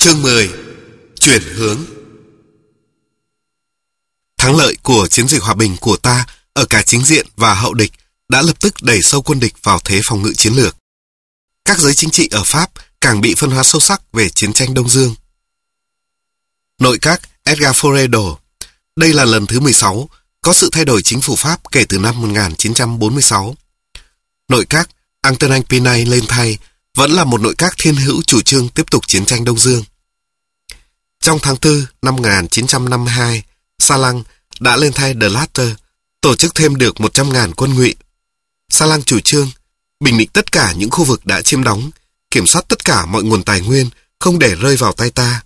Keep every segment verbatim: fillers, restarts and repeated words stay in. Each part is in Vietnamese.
Chương mười. Chuyển hướng. Thắng lợi của chiến dịch hòa bình của ta ở cả chính diện và hậu địch đã lập tức đẩy sâu quân địch vào thế phòng ngự chiến lược. Các giới chính trị ở Pháp càng bị phân hóa sâu sắc về chiến tranh Đông Dương. Nội các Edgar Faure. Đây là lần thứ mười sáu có sự thay đổi chính phủ Pháp kể từ năm một nghìn chín trăm bốn mươi sáu. Nội các Antonin Pinay lên thay vẫn là một nội các thiên hữu chủ trương tiếp tục chiến tranh Đông Dương. Trong tháng tư năm một nghìn chín trăm năm mươi hai, Salan đã lên thay De Lattre, tổ chức thêm được một trăm nghìn quân ngụy. Salan chủ trương bình định tất cả những khu vực đã chiếm đóng, kiểm soát tất cả mọi nguồn tài nguyên, không để rơi vào tay ta.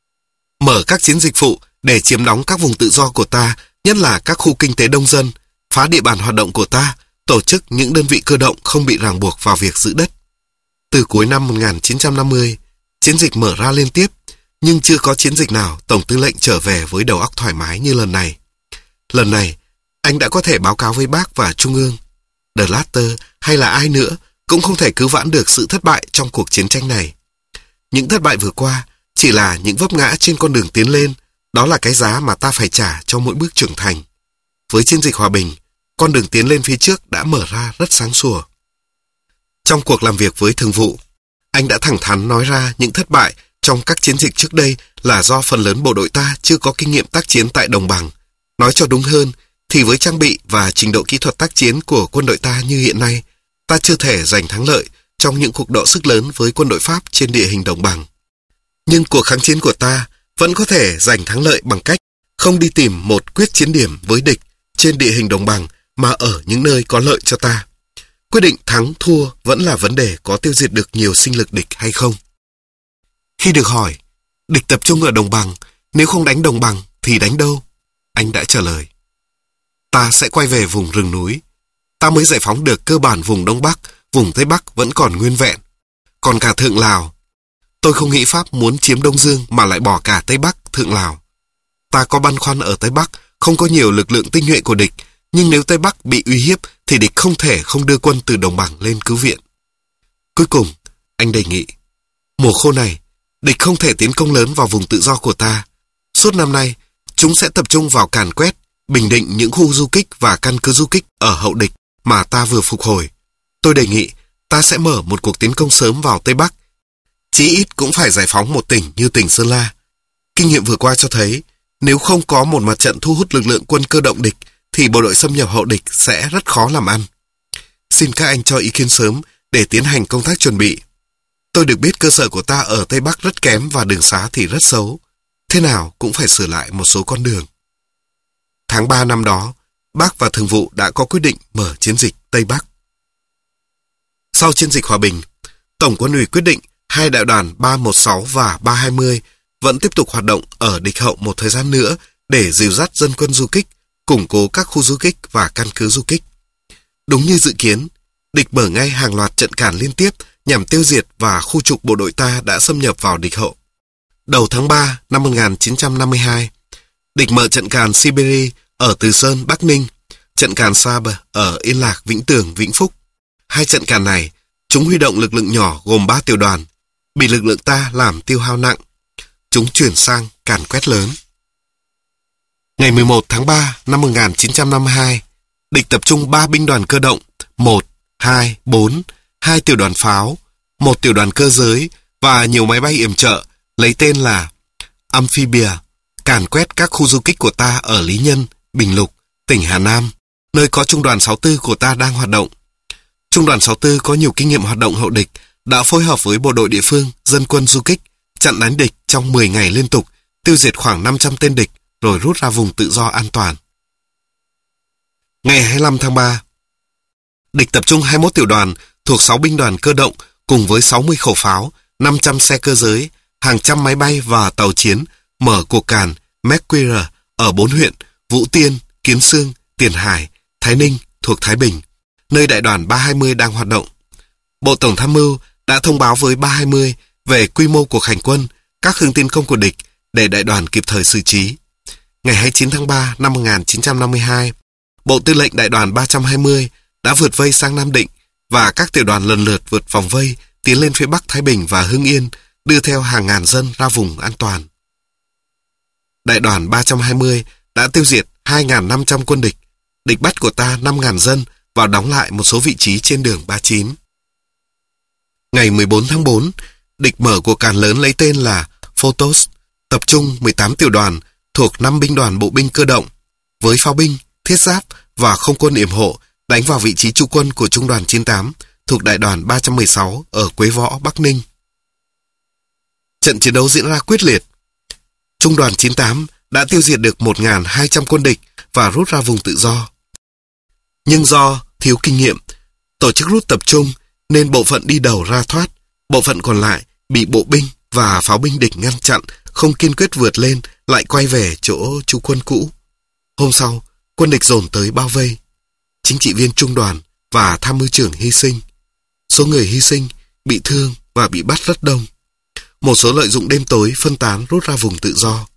Mở các chiến dịch phụ để chiếm đóng các vùng tự do của ta, nhất là các khu kinh tế đông dân, phá địa bàn hoạt động của ta, tổ chức những đơn vị cơ động không bị ràng buộc vào việc giữ đất. Từ cuối năm một nghìn chín trăm năm mươi, chiến dịch mở ra liên tiếp, nhưng chưa có chiến dịch nào Tổng tư lệnh trở về với đầu óc thoải mái như lần này. Lần này, anh đã có thể báo cáo với Bác và Trung ương. De Lattre hay là ai nữa cũng không thể cứu vãn được sự thất bại trong cuộc chiến tranh này. Những thất bại vừa qua chỉ là những vấp ngã trên con đường tiến lên, đó là cái giá mà ta phải trả cho mỗi bước trưởng thành. Với chiến dịch hòa bình, con đường tiến lên phía trước đã mở ra rất sáng sủa. Trong cuộc làm việc với thường vụ, anh đã thẳng thắn nói ra những thất bại trong các chiến dịch trước đây là do phần lớn bộ đội ta chưa có kinh nghiệm tác chiến tại đồng bằng. Nói cho đúng hơn, thì với trang bị và trình độ kỹ thuật tác chiến của quân đội ta như hiện nay, ta chưa thể giành thắng lợi trong những cuộc đọ sức lớn với quân đội Pháp trên địa hình đồng bằng. Nhưng cuộc kháng chiến của ta vẫn có thể giành thắng lợi bằng cách không đi tìm một quyết chiến điểm với địch trên địa hình đồng bằng mà ở những nơi có lợi cho ta. Quyết định thắng thua vẫn là vấn đề có tiêu diệt được nhiều sinh lực địch hay không. Khi được hỏi, địch tập trung ở đồng bằng, nếu không đánh đồng bằng thì đánh đâu? Anh đã trả lời, ta sẽ quay về vùng rừng núi. Ta mới giải phóng được cơ bản vùng Đông Bắc, vùng Tây Bắc vẫn còn nguyên vẹn. Còn cả Thượng Lào, tôi không nghĩ Pháp muốn chiếm Đông Dương mà lại bỏ cả Tây Bắc, Thượng Lào. Ta có băn khoăn ở Tây Bắc, không có nhiều lực lượng tinh nhuệ của địch, nhưng nếu Tây Bắc bị uy hiếp thì địch không thể không đưa quân từ đồng bằng lên cứu viện. Cuối cùng, anh đề nghị, mùa khô này, địch không thể tiến công lớn vào vùng tự do của ta. Suốt năm nay, chúng sẽ tập trung vào càn quét, bình định những khu du kích và căn cứ du kích ở hậu địch mà ta vừa phục hồi. Tôi đề nghị ta sẽ mở một cuộc tiến công sớm vào Tây Bắc. Chí ít cũng phải giải phóng một tỉnh như tỉnh Sơn La. Kinh nghiệm vừa qua cho thấy, nếu không có một mặt trận thu hút lực lượng quân cơ động địch, thì bộ đội xâm nhập hậu địch sẽ rất khó làm ăn. Xin các anh cho ý kiến sớm để tiến hành công tác chuẩn bị. Tôi được biết cơ sở của ta ở Tây Bắc rất kém và đường xá thì rất xấu. Thế nào cũng phải sửa lại một số con đường. Tháng ba năm đó, Bác và Thường vụ đã có quyết định mở chiến dịch Tây Bắc. Sau chiến dịch hòa bình, Tổng quân ủy quyết định hai đại đoàn ba một sáu và ba hai mươi vẫn tiếp tục hoạt động ở địch hậu một thời gian nữa để dìu dắt dân quân du kích, củng cố các khu du kích và căn cứ du kích. Đúng như dự kiến, địch mở ngay hàng loạt trận càn liên tiếp nhằm tiêu diệt và khu trục bộ đội ta đã xâm nhập vào địch hậu. Đầu tháng ba năm một nghìn chín trăm năm mươi hai, địch mở trận càn Siberia ở Từ Sơn, Bắc Ninh, trận càn Sabre ở Yên Lạc, Vĩnh Tường, Vĩnh Phúc. Hai trận càn này, chúng huy động lực lượng nhỏ gồm ba tiểu đoàn, bị lực lượng ta làm tiêu hao nặng. Chúng chuyển sang càn quét lớn. Ngày mười một tháng ba năm một nghìn chín trăm năm mươi hai, địch tập trung ba binh đoàn cơ động, một, hai, bốn, hai tiểu đoàn pháo, một tiểu đoàn cơ giới và nhiều máy bay yểm trợ lấy tên là Amphibia, càn quét các khu du kích của ta ở Lý Nhân, Bình Lục, tỉnh Hà Nam, nơi có trung đoàn sáu mươi tư của ta đang hoạt động. Trung đoàn sáu mươi tư có nhiều kinh nghiệm hoạt động hậu địch, đã phối hợp với bộ đội địa phương, dân quân du kích, chặn đánh địch trong mười ngày liên tục, tiêu diệt khoảng năm trăm tên địch, rồi rút ra vùng tự do an toàn. Ngày hai mươi lăm tháng ba, địch tập trung hai mươi mốt tiểu đoàn thuộc sáu binh đoàn cơ động cùng với sáu mươi khẩu pháo, năm trăm xe cơ giới, hàng trăm máy bay và tàu chiến mở cuộc càn Mercury ở bốn huyện Vũ Tiên, Kiến Sương, Tiền Hải, Thái Ninh thuộc Thái Bình, nơi đại đoàn ba hai mươi đang hoạt động. Bộ Tổng tham mưu đã thông báo với ba hai mươi về quy mô cuộc hành quân, các hướng tiến công của địch để đại đoàn kịp thời xử trí. Ngày hai mươi chín tháng ba năm một nghìn chín trăm năm mươi hai, Bộ Tư lệnh đại đoàn ba trăm hai mươi đã vượt vây sang Nam Định và các tiểu đoàn lần lượt vượt vòng vây tiến lên phía Bắc Thái Bình và Hưng Yên đưa theo hàng ngàn dân ra vùng an toàn. Đại đoàn ba trăm hai mươi đã tiêu diệt hai nghìn năm trăm quân địch, địch bắt của ta năm nghìn dân và đóng lại một số vị trí trên đường ba mươi chín. Ngày mười bốn tháng tư, địch mở cuộc càn lớn lấy tên là Photos, tập trung mười tám tiểu đoàn thuộc năm binh đoàn bộ binh cơ động, với pháo binh, thiết giáp và không quân yểm hộ đánh vào vị trí trú quân của trung đoàn chín mươi tám thuộc đại đoàn ba trăm mười sáu ở Quế Võ, Bắc Ninh. Trận chiến đấu diễn ra quyết liệt. Trung đoàn chín mươi tám đã tiêu diệt được một nghìn hai trăm quân địch và rút ra vùng tự do. Nhưng do thiếu kinh nghiệm, tổ chức rút tập trung nên bộ phận đi đầu ra thoát, bộ phận còn lại bị bộ binh và pháo binh địch ngăn chặn, không kiên quyết vượt lên, lại quay về chỗ trú quân cũ. Hôm sau, quân địch dồn tới bao vây. Chính trị viên trung đoàn và tham mưu trưởng hy sinh. Số người hy sinh, bị thương và bị bắt rất đông. Một số lợi dụng đêm tối phân tán rút ra vùng tự do.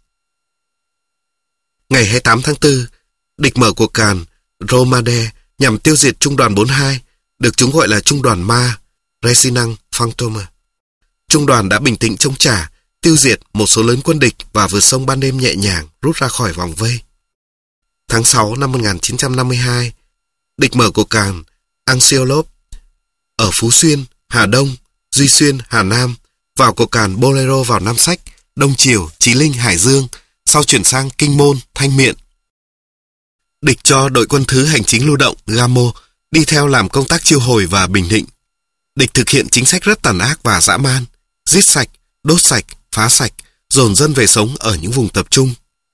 Ngày hai mươi tám tháng tư, địch mở cuộc càn Romade nhằm tiêu diệt trung đoàn bốn mươi hai, được chúng gọi là trung đoàn ma, Resinang Fantôme. Trung đoàn đã bình tĩnh chống trả, tiêu diệt một số lớn quân địch và vượt sông ban đêm nhẹ nhàng rút ra khỏi vòng vây. Tháng sáu năm một nghìn chín trăm năm mươi hai, địch mở cuộc càn Anciolop ở Phú Xuyên, Hà Đông, Duy Xuyên, Hà Nam, vào cuộc càn Bolero vào Nam Sách, Đông Triều, Chí Linh, Hải Dương, sau chuyển sang Kinh Môn, Thanh Miện. Địch cho đội quân thứ hành chính lưu động Gamo đi theo làm công tác chiêu hồi và bình định. Địch thực hiện chính sách rất tàn ác và dã man, giết sạch, đốt sạch, phá sạch, dồn dân về sống ở những vùng tập trung.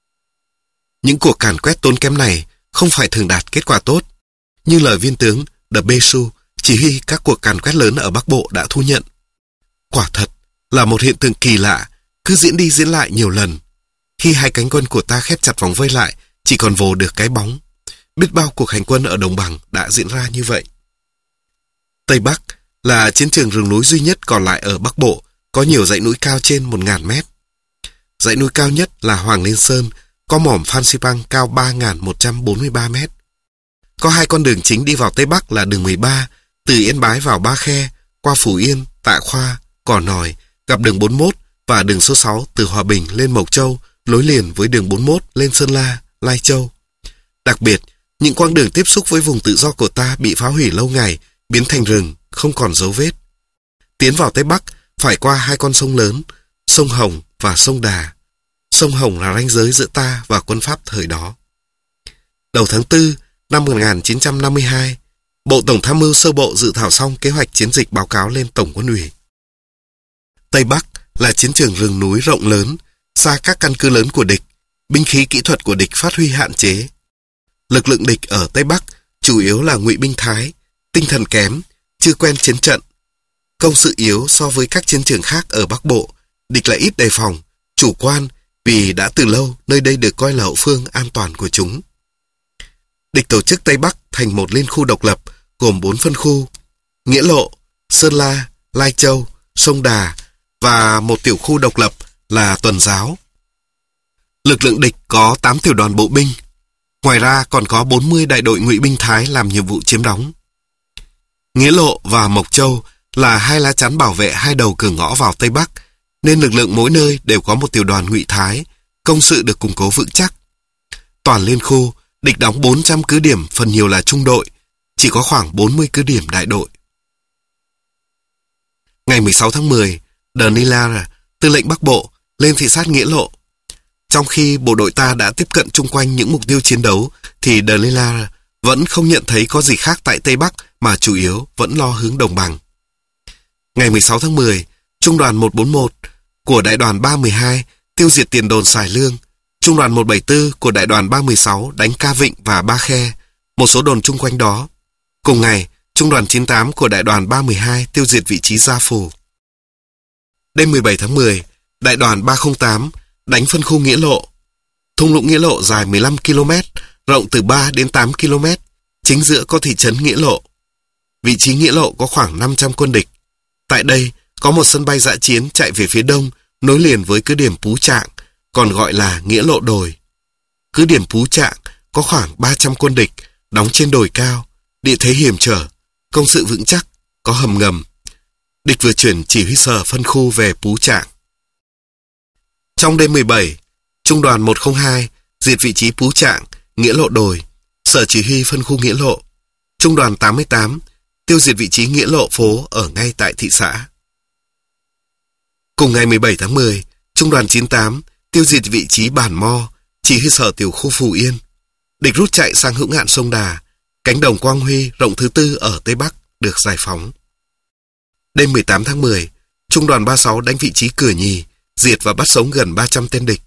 Những cuộc càn quét tốn kém này không phải thường đạt kết quả tốt, như lời viên tướng De Bessu, chỉ huy các cuộc càn quét lớn ở Bắc Bộ đã thu nhận. Quả thật là một hiện tượng kỳ lạ, cứ diễn đi diễn lại nhiều lần. Khi hai cánh quân của ta khép chặt vòng vây lại, chỉ còn vồ được cái bóng. Biết bao cuộc hành quân ở đồng bằng đã diễn ra như vậy. Tây Bắc là chiến trường rừng núi duy nhất còn lại ở Bắc Bộ, có nhiều dãy núi cao trên một nghìn mét. Dãy núi cao nhất là Hoàng Liên Sơn, có mỏm Phan Xipang cao ba nghìn một trăm bốn mươi ba mét. Có hai con đường chính đi vào Tây Bắc là đường mười ba, từ Yên Bái vào Ba Khe, qua Phú Yên, Tạ Khoa, Cỏ Nòi, gặp đường bốn mươi mốt và đường số sáu từ Hòa Bình lên Mộc Châu, nối liền với đường bốn mươi mốt lên Sơn La, Lai Châu. Đặc biệt, những quãng đường tiếp xúc với vùng tự do của ta bị phá hủy lâu ngày, biến thành rừng, không còn dấu vết. Tiến vào Tây Bắc phải qua hai con sông lớn, sông Hồng và sông Đà. Sông Hồng là ranh giới giữa ta và quân Pháp thời đó. Đầu tháng tư năm một nghìn chín trăm năm mươi hai, Bộ Tổng tham mưu sơ bộ dự thảo xong kế hoạch chiến dịch báo cáo lên Tổng quân ủy. Tây Bắc là chiến trường rừng núi rộng lớn, xa các căn cứ lớn của địch, binh khí kỹ thuật của địch phát huy hạn chế. Lực lượng địch ở Tây Bắc chủ yếu là ngụy binh Thái, tinh thần kém, chưa quen chiến trận. Công sự yếu so với các chiến trường khác ở Bắc Bộ, địch lại ít đề phòng, chủ quan vì đã từ lâu nơi đây được coi là hậu phương an toàn của chúng. Địch tổ chức Tây Bắc thành một liên khu độc lập gồm bốn phân khu: Nghĩa Lộ, Sơn La, Lai Châu, Sông Đà và một tiểu khu độc lập là Tuần Giáo. Lực lượng địch có tám tiểu đoàn bộ binh. Ngoài ra còn có bốn mươi đại đội ngụy binh Thái làm nhiệm vụ chiếm đóng. Nghĩa Lộ và Mộc Châu là hai lá chắn bảo vệ hai đầu cửa ngõ vào Tây Bắc, nên lực lượng mỗi nơi đều có một tiểu đoàn ngụy Thái, công sự được củng cố vững chắc. Toàn liên khu, địch đóng bốn trăm cứ điểm, phần nhiều là trung đội, chỉ có khoảng bốn mươi cứ điểm đại đội. Ngày mười sáu tháng mười, De Nilara, tư lệnh Bắc Bộ, lên thị sát Nghĩa Lộ. Trong khi bộ đội ta đã tiếp cận chung quanh những mục tiêu chiến đấu, thì De Nilara vẫn không nhận thấy có gì khác tại Tây Bắc mà chủ yếu vẫn lo hướng đồng bằng. Ngày mười sáu tháng mười, Trung đoàn một bốn một của Đại đoàn ba mười hai tiêu diệt tiền đồn Xài Lương, Trung đoàn một bảy tư của Đại đoàn ba mười sáu đánh Ca Vịnh và Ba Khe, một số đồn chung quanh đó. Cùng ngày, Trung đoàn chín mươi tám của Đại đoàn ba mười hai tiêu diệt vị trí Gia Phù. Đêm mười bảy tháng mười, Đại đoàn ba không tám đánh phân khu Nghĩa Lộ. Thung lũng Nghĩa Lộ dài mười lăm ki lô mét, rộng từ ba đến tám ki lô mét, chính giữa có thị trấn Nghĩa Lộ. Vị trí Nghĩa Lộ có khoảng năm trăm quân địch. Tại đây có một sân bay dã chiến chạy về phía đông, nối liền với cứ điểm Pú Trạng, còn gọi là Nghĩa Lộ Đồi. Cứ điểm Pú Trạng có khoảng ba trăm quân địch, đóng trên đồi cao, địa thế hiểm trở, công sự vững chắc, có hầm ngầm. địch vừa chuyển chỉ huy sở phân khu về Pú Trạng. Trong đêm mười bảy, Trung đoàn một không hai diệt vị trí Pú Trạng, Nghĩa Lộ Đồi, sở chỉ huy phân khu Nghĩa Lộ. Trung đoàn tám mươi tám tiêu diệt vị trí Nghĩa Lộ phố ở ngay tại thị xã. Cùng ngày mười bảy tháng mười, Trung đoàn chín mươi tám tiêu diệt vị trí Bản Mo, chỉ huy sở tiểu khu Phù Yên. Địch rút chạy sang hữu ngạn sông Đà, cánh đồng Quang Huy rộng thứ tư ở Tây Bắc được giải phóng. Đêm mười tám tháng mười, Trung đoàn ba mươi sáu đánh vị trí Cửa Nhì, diệt và bắt sống gần ba trăm tên địch.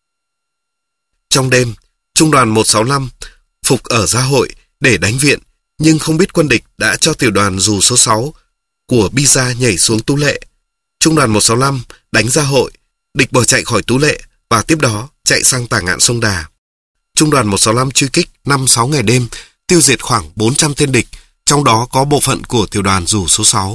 Trong đêm, Trung đoàn một sáu năm phục ở Gia Hội để đánh viện, nhưng không biết quân địch đã cho tiểu đoàn dù số sáu của Bi Gia nhảy xuống Tú Lệ. Trung đoàn một sáu năm đánh Gia Hội, địch bỏ chạy khỏi Tú Lệ và tiếp đó chạy sang tả ngạn sông Đà. Trung đoàn một sáu năm truy kích năm sáu ngày đêm, tiêu diệt khoảng bốn trăm tên địch, trong đó có bộ phận của tiểu đoàn dù số sáu.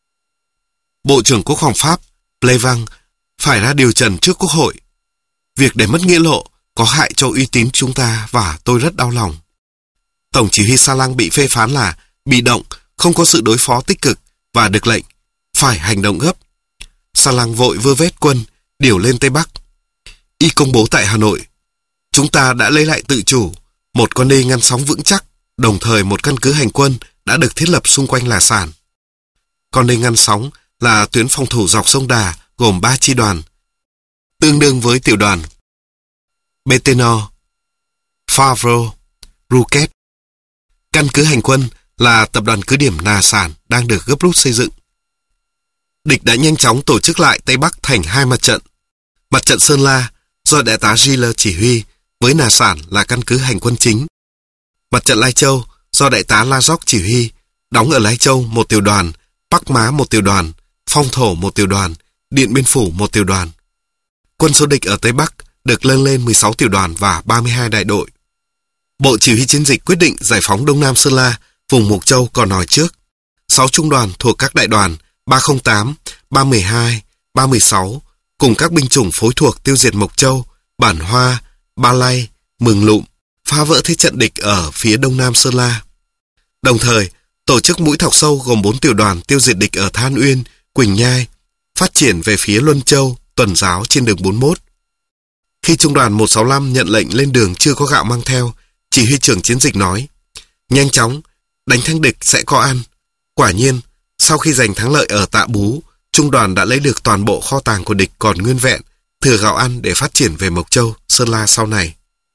Bộ trưởng Quốc phòng Pháp, Plevang, phải ra điều trần trước Quốc hội. Việc để mất Nghĩa Lộ có hại cho uy tín chúng ta và tôi rất đau lòng. Tổng chỉ huy Sa Lăng bị phê phán là bị động, không có sự đối phó tích cực và được lệnh phải hành động gấp. Sa Lăng vội vơ vét quân, điều lên Tây Bắc. Y công bố tại Hà Nội, chúng ta đã lấy lại tự chủ, một con đê ngăn sóng vững chắc, đồng thời một căn cứ hành quân đã được thiết lập xung quanh Là Sản. Con đê ngăn sóng là tuyến phòng thủ dọc sông Đà gồm ba chi đoàn, tương đương với tiểu đoàn Béthenor, Favreau, Rouquet. Căn cứ hành quân là tập đoàn cứ điểm Nà Sản đang được gấp rút xây dựng. Địch đã nhanh chóng tổ chức lại Tây Bắc thành hai mặt trận. Mặt trận Sơn La do đại tá Giller chỉ huy, với Nà Sản là căn cứ hành quân chính. Mặt trận Lai Châu do đại tá La Dốc chỉ huy, đóng ở Lai Châu một tiểu đoàn, Bắc Má một tiểu đoàn, Phong Thổ một tiểu đoàn, Điện Biên Phủ một tiểu đoàn. Quân số địch ở Tây Bắc được nâng lên mười sáu tiểu đoàn và ba mươi hai đại đội. Bộ Chỉ huy Chiến dịch quyết định giải phóng Đông Nam Sơn La, vùng Mộc Châu còn nói trước. sáu trung đoàn thuộc các đại đoàn ba không tám, ba một hai, ba một sáu cùng các binh chủng phối thuộc tiêu diệt Mộc Châu, Bản Hoa, Ba Lay, Mường Lụm, phá vỡ thế trận địch ở phía Đông Nam Sơn La. Đồng thời, tổ chức mũi thọc sâu gồm bốn tiểu đoàn tiêu diệt địch ở Than Uyên, Quỳnh Nhai, phát triển về phía Luân Châu, Tuần Giáo trên đường bốn mươi mốt. Khi trung đoàn một sáu năm nhận lệnh lên đường chưa có gạo mang theo, chỉ huy trưởng chiến dịch nói, nhanh chóng, đánh thắng địch sẽ có ăn. Quả nhiên, sau khi giành thắng lợi ở Tạ Bú, trung đoàn đã lấy được toàn bộ kho tàng của địch còn nguyên vẹn, thừa gạo ăn để phát triển về Mộc Châu, Sơn La sau này.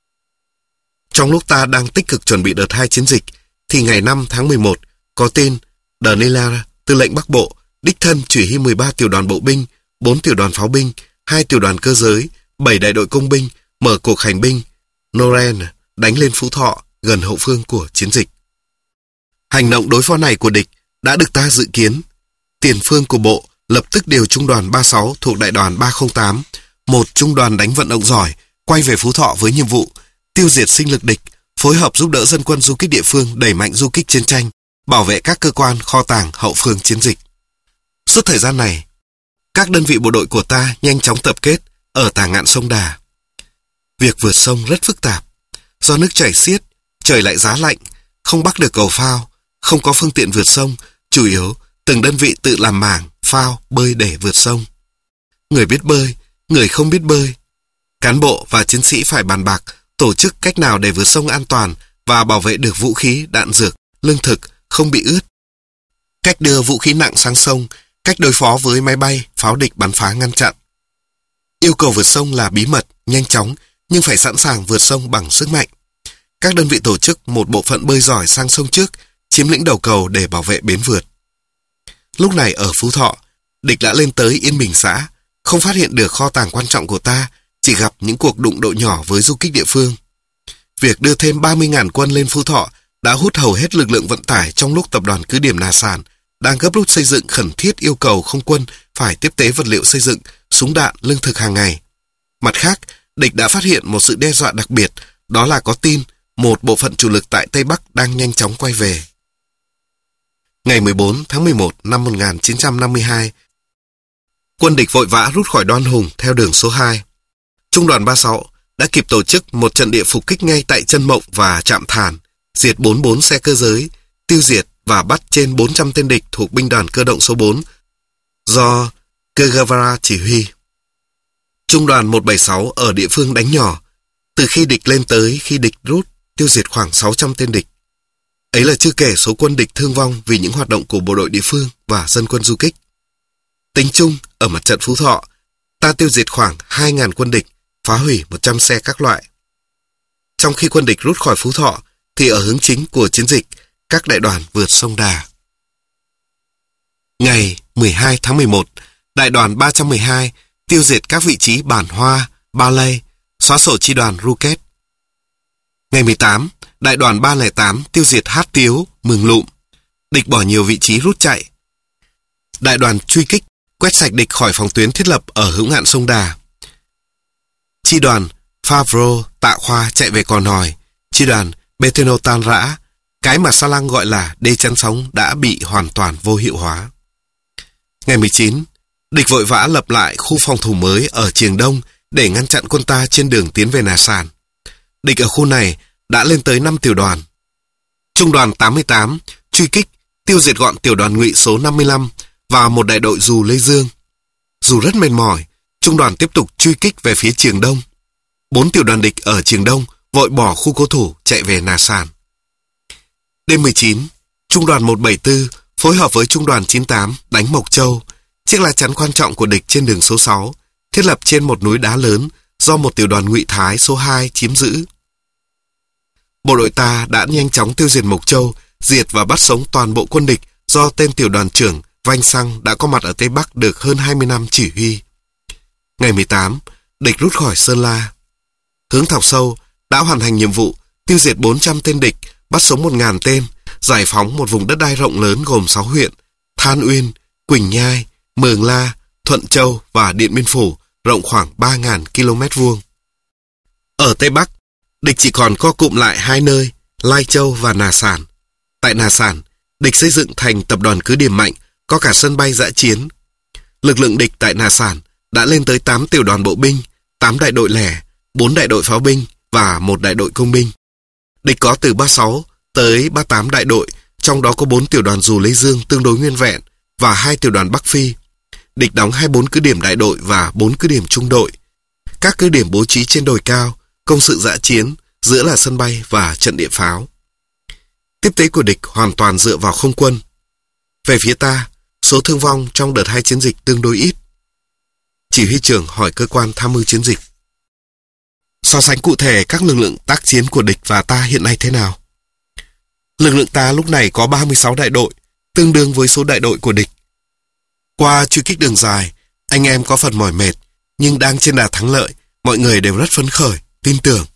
Trong lúc ta đang tích cực chuẩn bị đợt hai chiến dịch, thì ngày năm tháng mười một, có tin Danila, tư lệnh Bắc Bộ, đích thân chỉ huy mười ba tiểu đoàn bộ binh, bốn tiểu đoàn pháo binh, hai tiểu đoàn cơ giới, bảy đại đội công binh, mở cuộc hành binh, Noren đánh lên Phú Thọ, gần hậu phương của chiến dịch. Hành động đối phó này của địch đã được ta dự kiến. Tiền phương của bộ lập tức điều trung đoàn ba mươi sáu thuộc đại đoàn ba không tám, một trung đoàn đánh vận động giỏi, quay về Phú Thọ với nhiệm vụ tiêu diệt sinh lực địch, phối hợp giúp đỡ dân quân du kích địa phương đẩy mạnh du kích chiến tranh, bảo vệ các cơ quan kho tàng hậu phương chiến dịch. Suốt thời gian này, các đơn vị bộ đội của ta nhanh chóng tập kết ở tả ngạn sông Đà. Việc vượt sông rất phức tạp. Do nước chảy xiết, trời lại giá lạnh, không bắc được cầu phao, không có phương tiện vượt sông, chủ yếu từng đơn vị tự làm mảng, phao, bơi để vượt sông. Người biết bơi, người không biết bơi. Cán bộ và chiến sĩ phải bàn bạc, tổ chức cách nào để vượt sông an toàn và bảo vệ được vũ khí, đạn dược, lương thực không bị ướt. Cách đưa vũ khí nặng sang sông, cách đối phó với máy bay, pháo địch bắn phá ngăn chặn. Yêu cầu vượt sông là bí mật, nhanh chóng, nhưng phải sẵn sàng vượt sông bằng sức mạnh. Các đơn vị tổ chức một bộ phận bơi giỏi sang sông trước, chiếm lĩnh đầu cầu để bảo vệ bến vượt. Lúc này ở Phú Thọ, địch đã lên tới Yên Bình xã, không phát hiện được kho tàng quan trọng của ta, chỉ gặp những cuộc đụng độ nhỏ với du kích địa phương. Việc đưa thêm ba mươi nghìn quân lên Phú Thọ đã hút hầu hết lực lượng vận tải trong lúc tập đoàn cứ điểm Nà Sản đang gấp rút xây dựng khẩn thiết yêu cầu không quân phải tiếp tế vật liệu xây dựng, súng đạn, lương thực hàng ngày. Mặt khác, địch đã phát hiện một sự đe dọa đặc biệt, đó là có tin một bộ phận chủ lực tại Tây Bắc đang nhanh chóng quay về. Ngày mười bốn tháng mười một năm một nghìn chín trăm năm mươi hai, quân địch vội vã rút khỏi Đoan Hùng theo đường số hai. Trung đoàn ba mươi sáu đã kịp tổ chức một trận địa phục kích ngay tại Chân Mộng và Trạm Thản, diệt bốn mươi bốn xe cơ giới, tiêu diệt và bắt trên bốn trăm tên địch thuộc binh đoàn cơ động số bốn, do Guevara chỉ huy. Trung đoàn một bảy sáu ở địa phương đánh nhỏ, từ khi địch lên tới khi địch rút, tiêu diệt khoảng sáu trăm tên địch. Ấy là chưa kể số quân địch thương vong vì những hoạt động của bộ đội địa phương và dân quân du kích. Tính chung, ở mặt trận Phú Thọ, ta tiêu diệt khoảng hai nghìn quân địch, phá hủy một trăm xe các loại. Trong khi quân địch rút khỏi Phú Thọ, thì ở hướng chính của chiến dịch, các đại đoàn vượt sông Đà. Ngày mười hai tháng mười một, đại đoàn ba trăm mười hai tiêu diệt các vị trí Bản Hoa, Ba Lây, xóa sổ chi đoàn Ruket. Ngày mười tám, đại đoàn ba không tám tiêu diệt Hát Tiếu, Mường Lụm. Địch bỏ nhiều vị trí rút chạy. Đại đoàn truy kích, quét sạch địch khỏi phòng tuyến thiết lập ở hữu ngạn sông Đà. Chi đoàn Favro, Tạ Khoa chạy về Cò Nòi. Chi đoàn Beteno tan rã. Cái mà Sa Lăng gọi là đê chắn sóng đã bị hoàn toàn vô hiệu hóa. Ngày mười chín, địch vội vã lập lại khu phòng thủ mới ở Triềng Đông để ngăn chặn quân ta trên đường tiến về Nà Sàn. Địch ở khu này đã lên tới năm tiểu đoàn. Trung đoàn tám mươi tám truy kích, tiêu diệt gọn tiểu đoàn Ngụy số năm mươi lăm và một đại đội dù Lê Dương. Dù rất mệt mỏi, trung đoàn tiếp tục truy kích về phía Triềng Đông. Bốn tiểu đoàn địch ở Triềng Đông vội bỏ khu cố thủ chạy về Nà Sàn. Đêm mười chín, trung đoàn một bảy tư phối hợp với trung đoàn chín mươi tám đánh Mộc Châu, chiếc lá chắn quan trọng của địch trên đường số sáu, thiết lập trên một núi đá lớn do một tiểu đoàn Ngụy Thái số hai chiếm giữ. Bộ đội ta đã nhanh chóng tiêu diệt Mộc Châu, diệt và bắt sống toàn bộ quân địch do tên tiểu đoàn trưởng Vanh Xăng đã có mặt ở Tây Bắc được hơn hai mươi năm chỉ huy. Ngày mười tám, địch rút khỏi Sơn La. Hướng Thọc Sâu đã hoàn thành nhiệm vụ tiêu diệt bốn trăm tên địch, bắt sống một nghìn tên, giải phóng một vùng đất đai rộng lớn gồm sáu huyện: Than Uyên, Quỳnh Nhai, Mường La, Thuận Châu và Điện Biên Phủ, rộng khoảng ba nghìn ki lô mét vuông. Ở Tây Bắc, địch chỉ còn co cụm lại hai nơi, Lai Châu và Nà Sàn. Tại Nà Sàn, địch xây dựng thành tập đoàn cứ điểm mạnh, có cả sân bay dã chiến. Lực lượng địch tại Nà Sàn đã lên tới tám tiểu đoàn bộ binh, tám đại đội lẻ, bốn đại đội pháo binh và một đại đội công binh. Địch có từ ba mươi sáu tới ba mươi tám đại đội, trong đó có bốn tiểu đoàn dù Lê Dương tương đối nguyên vẹn và hai tiểu đoàn Bắc Phi. Địch đóng hai mươi bốn cứ điểm đại đội và bốn cứ điểm trung đội. Các cứ điểm bố trí trên đồi cao, công sự dã chiến, giữa là sân bay và trận địa pháo. Tiếp tế của địch hoàn toàn dựa vào không quân. Về phía ta, số thương vong trong đợt hai chiến dịch tương đối ít. Chỉ huy trưởng hỏi cơ quan tham mưu chiến dịch: so sánh cụ thể các lực lượng tác chiến của địch và ta hiện nay thế nào? Lực lượng ta lúc này có ba mươi sáu đại đội, tương đương với số đại đội của địch. Qua truy kích đường dài, anh em có phần mỏi mệt, nhưng đang trên đà thắng lợi, mọi người đều rất phấn khởi, tin tưởng.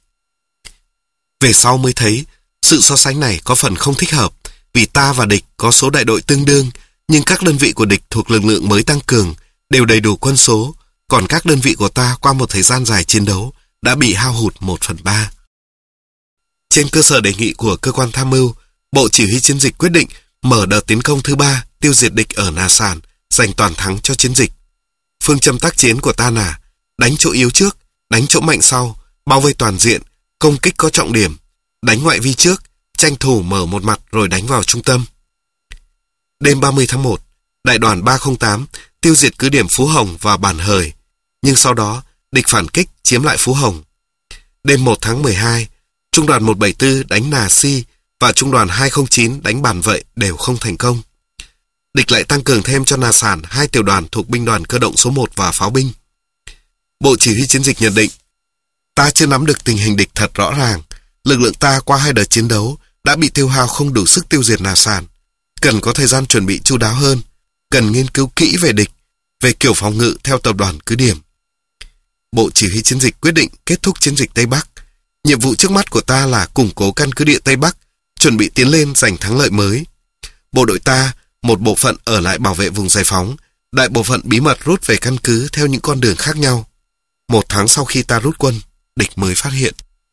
Về sau mới thấy, sự so sánh này có phần không thích hợp, vì ta và địch có số đại đội tương đương, nhưng các đơn vị của địch thuộc lực lượng mới tăng cường, đều đầy đủ quân số, còn các đơn vị của ta qua một thời gian dài chiến đấu đã bị hao hụt một phần ba. Trên cơ sở đề nghị của cơ quan tham mưu, Bộ Chỉ huy chiến dịch quyết định mở đợt tiến công thứ ba tiêu diệt địch ở Nà Sàn, giành toàn thắng cho chiến dịch. Phương châm tác chiến của ta là đánh chỗ yếu trước, đánh chỗ mạnh sau, bao vây toàn diện, công kích có trọng điểm, đánh ngoại vi trước, tranh thủ mở một mặt rồi đánh vào trung tâm. Đêm ba mươi tháng một, đại đoàn ba không tám tiêu diệt cứ điểm Phú Hồng và Bản Hời, nhưng sau đó địch phản kích chiếm lại Phú Hồng. Đêm một tháng mười hai, trung đoàn một bảy tư đánh Nà Si và trung đoàn hai không chín đánh Bản Vậy đều không thành công. Địch lại tăng cường thêm cho Nà Sàn hai tiểu đoàn thuộc binh đoàn cơ động số một và pháo binh. Bộ Chỉ huy chiến dịch nhận định: ta chưa nắm được tình hình địch thật rõ ràng, lực lượng ta qua hai đợt chiến đấu đã bị tiêu hao không đủ sức tiêu diệt Nà Sàn, cần có thời gian chuẩn bị chu đáo hơn, cần nghiên cứu kỹ về địch, về kiểu phòng ngự theo tập đoàn cứ điểm. Bộ Chỉ huy chiến dịch quyết định kết thúc chiến dịch Tây Bắc. Nhiệm vụ trước mắt của ta là củng cố căn cứ địa Tây Bắc, chuẩn bị tiến lên giành thắng lợi mới. Bộ đội ta, một bộ phận ở lại bảo vệ vùng giải phóng, đại bộ phận bí mật rút về căn cứ theo những con đường khác nhau. Một tháng sau khi ta rút quân, địch mới phát hiện.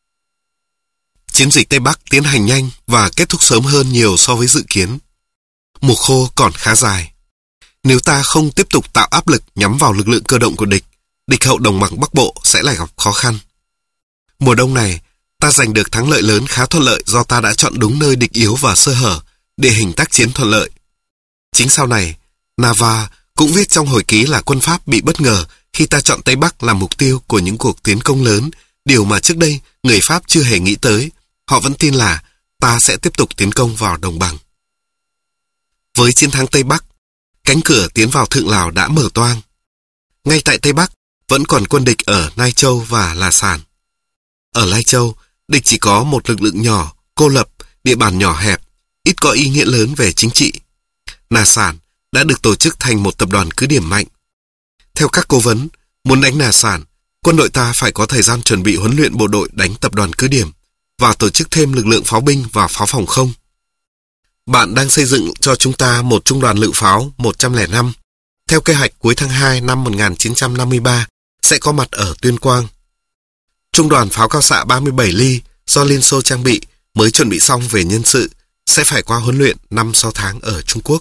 Chiến dịch Tây Bắc tiến hành nhanh và kết thúc sớm hơn nhiều so với dự kiến. Mùa khô còn khá dài. Nếu ta không tiếp tục tạo áp lực nhắm vào lực lượng cơ động của địch, địch hậu đồng bằng Bắc Bộ sẽ lại gặp khó khăn. Mùa đông này, ta giành được thắng lợi lớn khá thuận lợi do ta đã chọn đúng nơi địch yếu và sơ hở, địa hình tác chiến thuận lợi. Chính sau này, Nava Cũng viết trong hồi ký là quân Pháp bị bất ngờ khi ta chọn Tây Bắc làm mục tiêu của những cuộc tiến công lớn, điều mà trước đây người Pháp chưa hề nghĩ tới. Họ vẫn tin là ta sẽ tiếp tục tiến công vào đồng bằng. Với chiến thắng Tây Bắc, cánh cửa tiến vào Thượng Lào đã mở toang. Ngay tại Tây Bắc, vẫn còn quân địch ở Lai Châu và La Sàn. Ở Lai Châu, địch chỉ có một lực lượng nhỏ, cô lập, địa bàn nhỏ hẹp, ít có ý nghĩa lớn về chính trị. Na Sàn đã được tổ chức thành một tập đoàn cứ điểm mạnh. Theo các cố vấn, muốn đánh Na Sàn, quân đội ta phải có thời gian chuẩn bị huấn luyện bộ đội đánh tập đoàn cứ điểm và tổ chức thêm lực lượng pháo binh và pháo phòng không. Bạn đang xây dựng cho chúng ta một trung đoàn lựu pháo một trăm lẻ năm. Theo kế hoạch cuối tháng hai năm một nghìn chín trăm năm mươi ba sẽ có mặt ở Tuyên Quang. Trung đoàn pháo cao xạ ba mươi bảy ly do Liên Xô trang bị mới chuẩn bị xong về nhân sự sẽ phải qua huấn luyện năm sáu tháng ở Trung Quốc.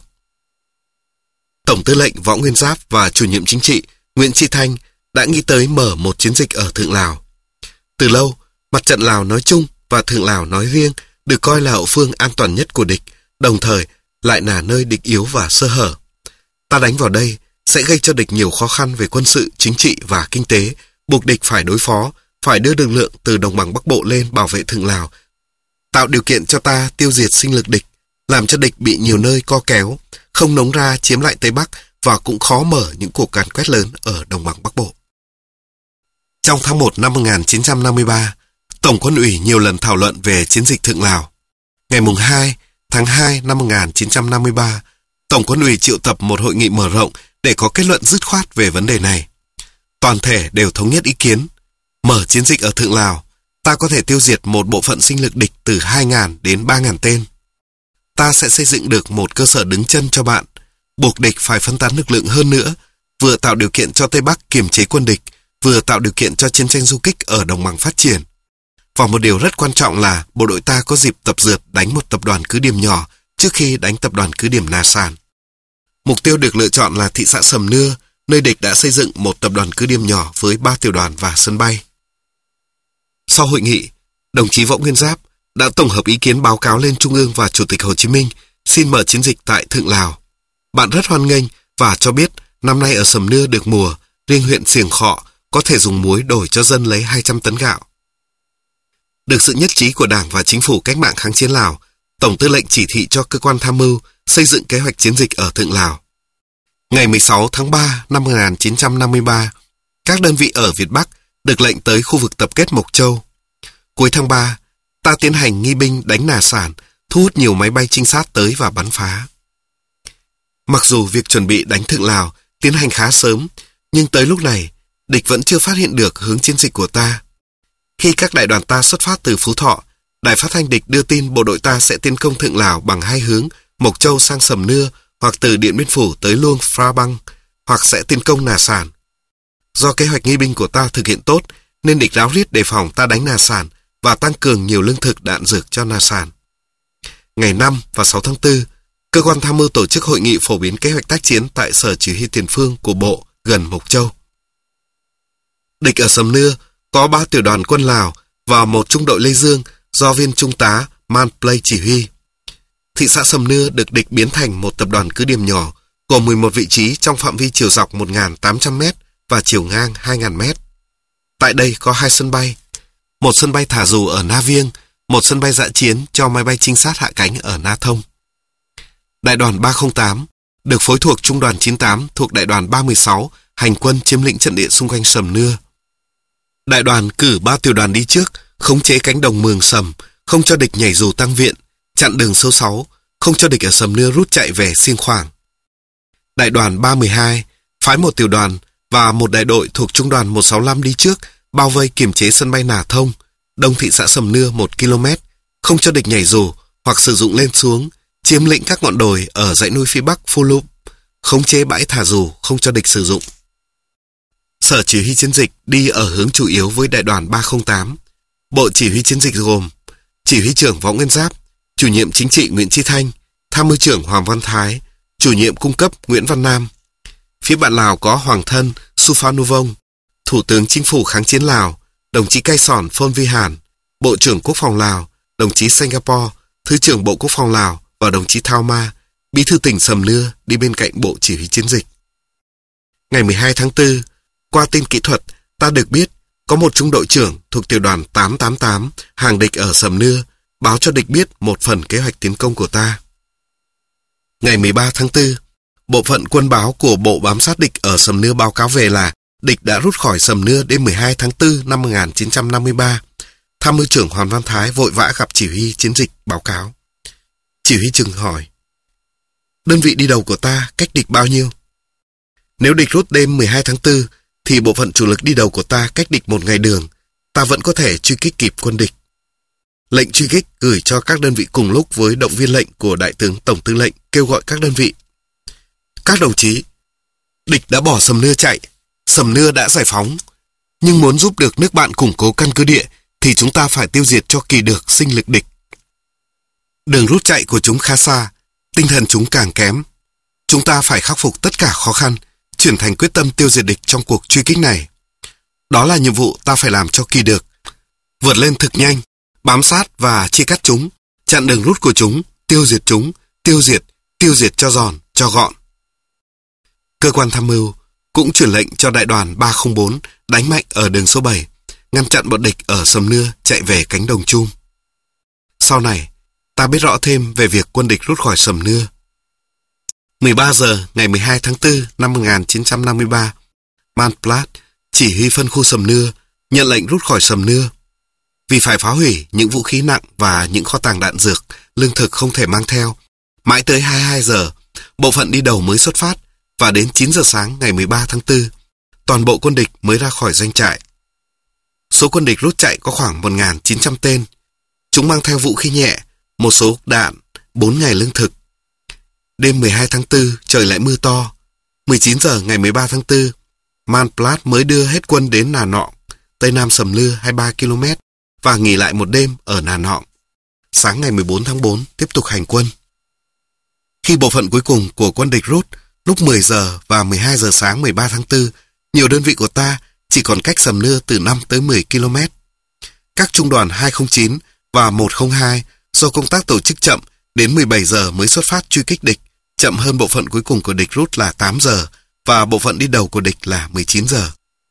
Tổng tư lệnh Võ Nguyên Giáp và chủ nhiệm chính trị Nguyễn Tri Thanh đã nghĩ tới mở một chiến dịch ở Thượng Lào. Từ lâu, mặt trận Lào nói chung và Thượng Lào nói riêng được coi là hậu phương an toàn nhất của địch, đồng thời lại là nơi địch yếu và sơ hở. Ta đánh vào đây sẽ gây cho địch nhiều khó khăn về quân sự, chính trị và kinh tế, buộc địch phải đối phó, phải đưa lực lượng từ đồng bằng Bắc Bộ lên bảo vệ Thượng Lào, tạo điều kiện cho ta tiêu diệt sinh lực địch, làm cho địch bị nhiều nơi co kéo, không nống ra chiếm lại Tây Bắc và cũng khó mở những cuộc càn quét lớn ở đồng bằng Bắc Bộ. Trong tháng một năm một nghìn chín trăm năm mươi ba, Tổng quân ủy nhiều lần thảo luận về chiến dịch Thượng Lào. Ngày mùng hai tháng hai năm một nghìn chín trăm năm mươi ba, Tổng quân ủy triệu tập một hội nghị mở rộng để có kết luận dứt khoát về vấn đề này. Toàn thể đều thống nhất ý kiến. Mở chiến dịch ở Thượng Lào, ta có thể tiêu diệt một bộ phận sinh lực địch từ hai nghìn đến ba nghìn tên. Ta sẽ xây dựng được một cơ sở đứng chân cho bạn, buộc địch phải phân tán lực lượng hơn nữa, vừa tạo điều kiện cho Tây Bắc kiềm chế quân địch, vừa tạo điều kiện cho chiến tranh du kích ở đồng bằng phát triển. Và một điều rất quan trọng là bộ đội ta có dịp tập dượt đánh một tập đoàn cứ điểm nhỏ trước khi đánh tập đoàn cứ điểm Na Sàn. Mục tiêu được lựa chọn là thị xã Sầm Nưa, nơi địch đã xây dựng một tập đoàn cứ điểm nhỏ với ba tiểu đoàn và sân bay. Sau hội nghị, đồng chí Võ Nguyên Giáp đã tổng hợp ý kiến báo cáo lên Trung ương và Chủ tịch Hồ Chí Minh xin mở chiến dịch tại Thượng Lào. Bạn rất hoan nghênh và cho biết năm nay ở Sầm Nưa được mùa, riêng huyện Xiềng Khọ có thể dùng muối đổi cho dân lấy hai trăm tấn gạo. Được sự nhất trí của Đảng và Chính phủ Cách mạng Kháng chiến Lào, Tổng tư lệnh chỉ thị cho cơ quan tham mưu xây dựng kế hoạch chiến dịch ở Thượng Lào. Ngày mười sáu tháng ba năm một nghìn chín trăm năm mươi ba, các đơn vị ở Việt Bắc được lệnh tới khu vực tập kết Mộc Châu. Cuối tháng ba, ta tiến hành nghi binh đánh Na Sàn, thu hút nhiều máy bay trinh sát tới và bắn phá. Mặc dù việc chuẩn bị đánh Thượng Lào tiến hành khá sớm, nhưng tới lúc này, địch vẫn chưa phát hiện được hướng chiến dịch của ta. Khi các đại đoàn ta xuất phát từ Phú Thọ, đài phát thanh địch đưa tin bộ đội ta sẽ tiến công Thượng Lào bằng hai hướng, Mộc Châu sang Sầm Nưa hoặc từ Điện Biên Phủ tới Luông Phra Bang, hoặc sẽ tiến công Na Sàn. Do kế hoạch nghi binh của ta thực hiện tốt, nên địch ráo riết đề phòng ta đánh Na Sàn và tăng cường nhiều lương thực đạn dược cho Na Sàn. Ngày năm và sáu tháng tư, cơ quan tham mưu tổ chức hội nghị phổ biến kế hoạch tác chiến tại Sở Chỉ huy Tiền phương của Bộ gần Mộc Châu. Địch ở Sầm Nưa có ba tiểu đoàn quân Lào và một trung đội Lê Dương do viên trung tá Man Play chỉ huy. Thị xã Sầm Nưa được địch biến thành một tập đoàn cứ điểm nhỏ, gồm mười một vị trí trong phạm vi chiều dọc một nghìn tám trăm mét và chiều ngang hai nghìn mét. Tại đây có hai sân bay, một sân bay thả dù ở Na Viêng, một sân bay dã chiến cho máy bay trinh sát hạ cánh ở Na Thông. Đại đoàn ba không tám được phối thuộc Trung đoàn chín tám thuộc Đại đoàn ba mươi sáu hành quân chiếm lĩnh trận địa xung quanh Sầm Nưa. Đại đoàn cử ba tiểu đoàn đi trước, khống chế cánh đồng Mường Sầm, không cho địch nhảy dù tăng viện, chặn đường số sáu, không cho địch ở Sầm Nưa rút chạy về Xiêng Khoàng. Đại đoàn ba mươi hai phái một tiểu đoàn và một đại đội thuộc Trung đoàn một sáu năm đi trước, bao vây kiềm chế sân bay Nà Thông, đông thị xã Sầm Nưa một ki lô mét, không cho địch nhảy dù hoặc sử dụng lên xuống, chiếm lĩnh các ngọn đồi ở dãy núi phía Bắc Phu Lụm, khống chế bãi thả dù không cho địch sử dụng. Sở chỉ huy chiến dịch đi ở hướng chủ yếu với đại đoàn ba không tám. Bộ chỉ huy chiến dịch gồm chỉ huy trưởng Võ Nguyên Giáp, chủ nhiệm chính trị Nguyễn Tri Thanh, tham mưu trưởng Hoàng Văn Thái, chủ nhiệm cung cấp Nguyễn Văn Nam. Phía bạn Lào có Hoàng thân Suphanuvong, Thủ tướng Chính phủ Kháng chiến Lào, đồng chí Cai Sòn Phôn Vi Hàn, Bộ trưởng Quốc phòng Lào, đồng chí Singapore, Thứ trưởng Bộ Quốc phòng Lào và đồng chí Thao Ma, Bí thư tỉnh Sầm Nưa đi bên cạnh Bộ chỉ huy chiến dịch. Ngày mười hai tháng tư, qua tin kỹ thuật, ta được biết có một trung đội trưởng thuộc tiểu đoàn tám tám tám hàng địch ở Sầm Nưa báo cho địch biết một phần kế hoạch tiến công của ta. Ngày mười ba tháng tư, bộ phận quân báo của bộ bám sát địch ở Sầm Nưa báo cáo về là địch đã rút khỏi Sầm Nưa đêm mười hai tháng tư năm một nghìn chín trăm năm mươi ba. Tham mưu trưởng Hoàng Văn Thái vội vã gặp chỉ huy chiến dịch báo cáo. Chỉ huy trưởng hỏi: đơn vị đi đầu của ta cách địch bao nhiêu? Nếu địch rút đêm mười hai tháng tư thì bộ phận chủ lực đi đầu của ta cách địch một ngày đường, ta vẫn có thể truy kích kịp quân địch. Lệnh truy kích gửi cho các đơn vị cùng lúc với động viên lệnh của Đại tướng Tổng tư lệnh kêu gọi các đơn vị. Các đồng chí, địch đã bỏ Sầm Nưa chạy, Sầm Nưa đã giải phóng, nhưng muốn giúp được nước bạn củng cố căn cứ địa thì chúng ta phải tiêu diệt cho kỳ được sinh lực địch. Đường rút chạy của chúng khá xa, tinh thần chúng càng kém. Chúng ta phải khắc phục tất cả khó khăn, chuyển thành quyết tâm tiêu diệt địch trong cuộc truy kích này. Đó là nhiệm vụ ta phải làm cho kỳ được. Vượt lên thực nhanh, bám sát và chia cắt chúng, chặn đường rút của chúng, tiêu diệt chúng, tiêu diệt, tiêu diệt cho giòn, cho gọn. Cơ quan tham mưu cũng chuyển lệnh cho đại đoàn ba không bốn đánh mạnh ở đường số bảy, ngăn chặn bọn địch ở Sầm Nưa chạy về cánh đồng Chum. Sau này, ta biết rõ thêm về việc quân địch rút khỏi Sầm Nưa. mười ba giờ ngày mười hai tháng tư năm một nghìn chín trăm năm mươi ba, Manplat, chỉ huy phân khu Sầm Nưa, nhận lệnh rút khỏi Sầm Nưa. Vì phải phá hủy những vũ khí nặng và những kho tàng đạn dược, lương thực không thể mang theo. Mãi tới hai mươi hai giờ, bộ phận đi đầu mới xuất phát, và đến chín giờ sáng ngày mười ba tháng tư, toàn bộ quân địch mới ra khỏi doanh trại. Số quân địch rút chạy có khoảng một nghìn chín trăm tên. Chúng mang theo vũ khí nhẹ, một số đạn, bốn ngày lương thực. Đêm mười hai tháng tư, trời lại mưa to. mười chín giờ ngày mười ba tháng tư, Manplat mới đưa hết quân đến Nà Nọng, tây nam Sầm Nưa hai mươi ba ki lô mét, và nghỉ lại một đêm ở Nà Nọng. Sáng ngày mười bốn tháng tư, tiếp tục hành quân. Khi bộ phận cuối cùng của quân địch rút, lúc mười giờ và mười hai giờ sáng mười ba tháng tư, nhiều đơn vị của ta chỉ còn cách Sầm Nưa từ năm tới mười ki lô mét. Các trung đoàn hai không chín và một không hai do công tác tổ chức chậm đến mười bảy giờ mới xuất phát truy kích địch, chậm hơn bộ phận cuối cùng của địch rút là tám giờ và bộ phận đi đầu của địch là mười chín giờ.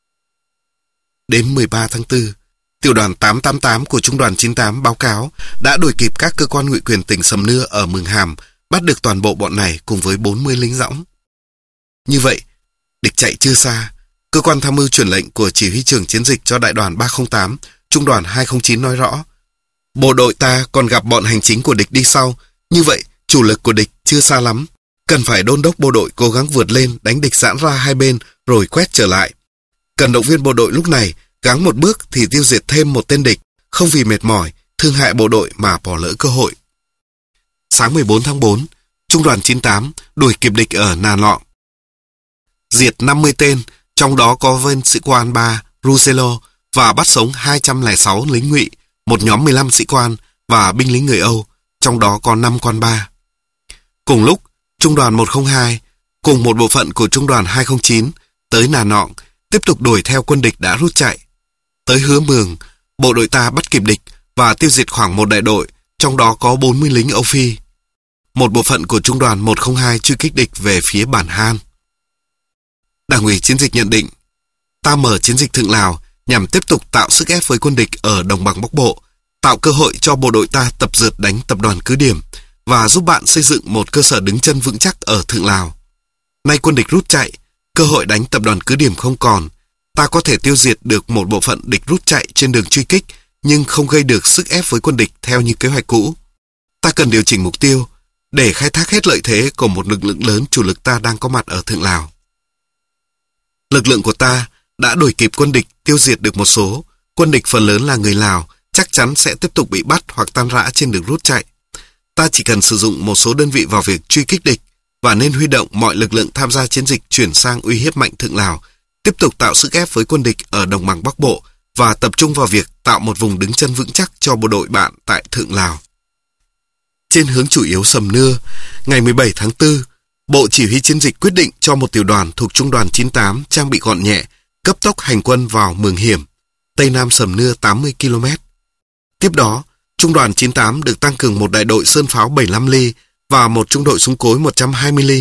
Đến mười ba tháng tư, tiểu đoàn tám tám tám của trung đoàn chín tám báo cáo đã đuổi kịp các cơ quan ngụy quyền tỉnh Sầm Nưa ở Mường Hàm, bắt được toàn bộ bọn này cùng với bốn mươi lính dõng. Như vậy, địch chạy chưa xa. Cơ quan tham mưu chuyển lệnh của chỉ huy trưởng chiến dịch cho đại đoàn ba không tám, trung đoàn hai không chín nói rõ: bộ đội ta còn gặp bọn hành chính của địch đi sau, như vậy chủ lực của địch chưa xa lắm. Cần phải đôn đốc bộ đội cố gắng vượt lên, đánh địch giãn ra hai bên rồi quét trở lại. Cần động viên bộ đội lúc này gắng một bước thì tiêu diệt thêm một tên địch, không vì mệt mỏi, thương hại bộ đội mà bỏ lỡ cơ hội. Sáng mười bốn tháng tư, trung đoàn chín tám đuổi kịp địch ở Nà Nọng, diệt năm mươi tên, trong đó có viên sĩ quan ba Rusello, và bắt sống hai trăm lẻ sáu lính ngụy, một nhóm mười lăm sĩ quan và binh lính người Âu, trong đó có năm quan ba. Cùng lúc, trung đoàn một không hai cùng một bộ phận của trung đoàn hai không chín tới Nà Nọng, tiếp tục đuổi theo quân địch đã rút chạy. Tới Hứa Mường, bộ đội ta bắt kịp địch và tiêu diệt khoảng một đại đội, trong đó có bốn mươi lính Âu Phi. Một bộ phận của trung đoàn một không hai truy kích địch về phía Bản Han. Đảng ủy chiến dịch nhận định, ta mở chiến dịch Thượng Lào nhằm tiếp tục tạo sức ép với quân địch ở đồng bằng Bắc Bộ, tạo cơ hội cho bộ đội ta tập dượt đánh tập đoàn cứ điểm và giúp bạn xây dựng một cơ sở đứng chân vững chắc ở Thượng Lào. Nay quân địch rút chạy, cơ hội đánh tập đoàn cứ điểm không còn, ta có thể tiêu diệt được một bộ phận địch rút chạy trên đường truy kích, nhưng không gây được sức ép với quân địch theo như kế hoạch cũ. Ta cần điều chỉnh mục tiêu để khai thác hết lợi thế của một lực lượng lớn chủ lực ta đang có mặt ở Thượng Lào. Lực lượng của ta đã đuổi kịp quân địch, tiêu diệt được một số. Quân địch phần lớn là người Lào, chắc chắn sẽ tiếp tục bị bắt hoặc tan rã trên đường rút chạy. Ta chỉ cần sử dụng một số đơn vị vào việc truy kích địch và nên huy động mọi lực lượng tham gia chiến dịch chuyển sang uy hiếp mạnh Thượng Lào, tiếp tục tạo sức ép với quân địch ở đồng bằng Bắc Bộ và tập trung vào việc tạo một vùng đứng chân vững chắc cho bộ đội bạn tại Thượng Lào. Trên hướng chủ yếu Sầm Nưa, ngày mười bảy tháng tư, Bộ Chỉ huy chiến dịch quyết định cho một tiểu đoàn thuộc trung đoàn chín tám trang bị gọn nhẹ, cấp tốc hành quân vào Mường Hiểm, tây nam Sầm Nưa tám mươi ki lô mét. Tiếp đó, trung đoàn chín tám được tăng cường một đại đội sơn pháo bảy mươi lăm ly và một trung đội súng cối một trăm hai mươi ly,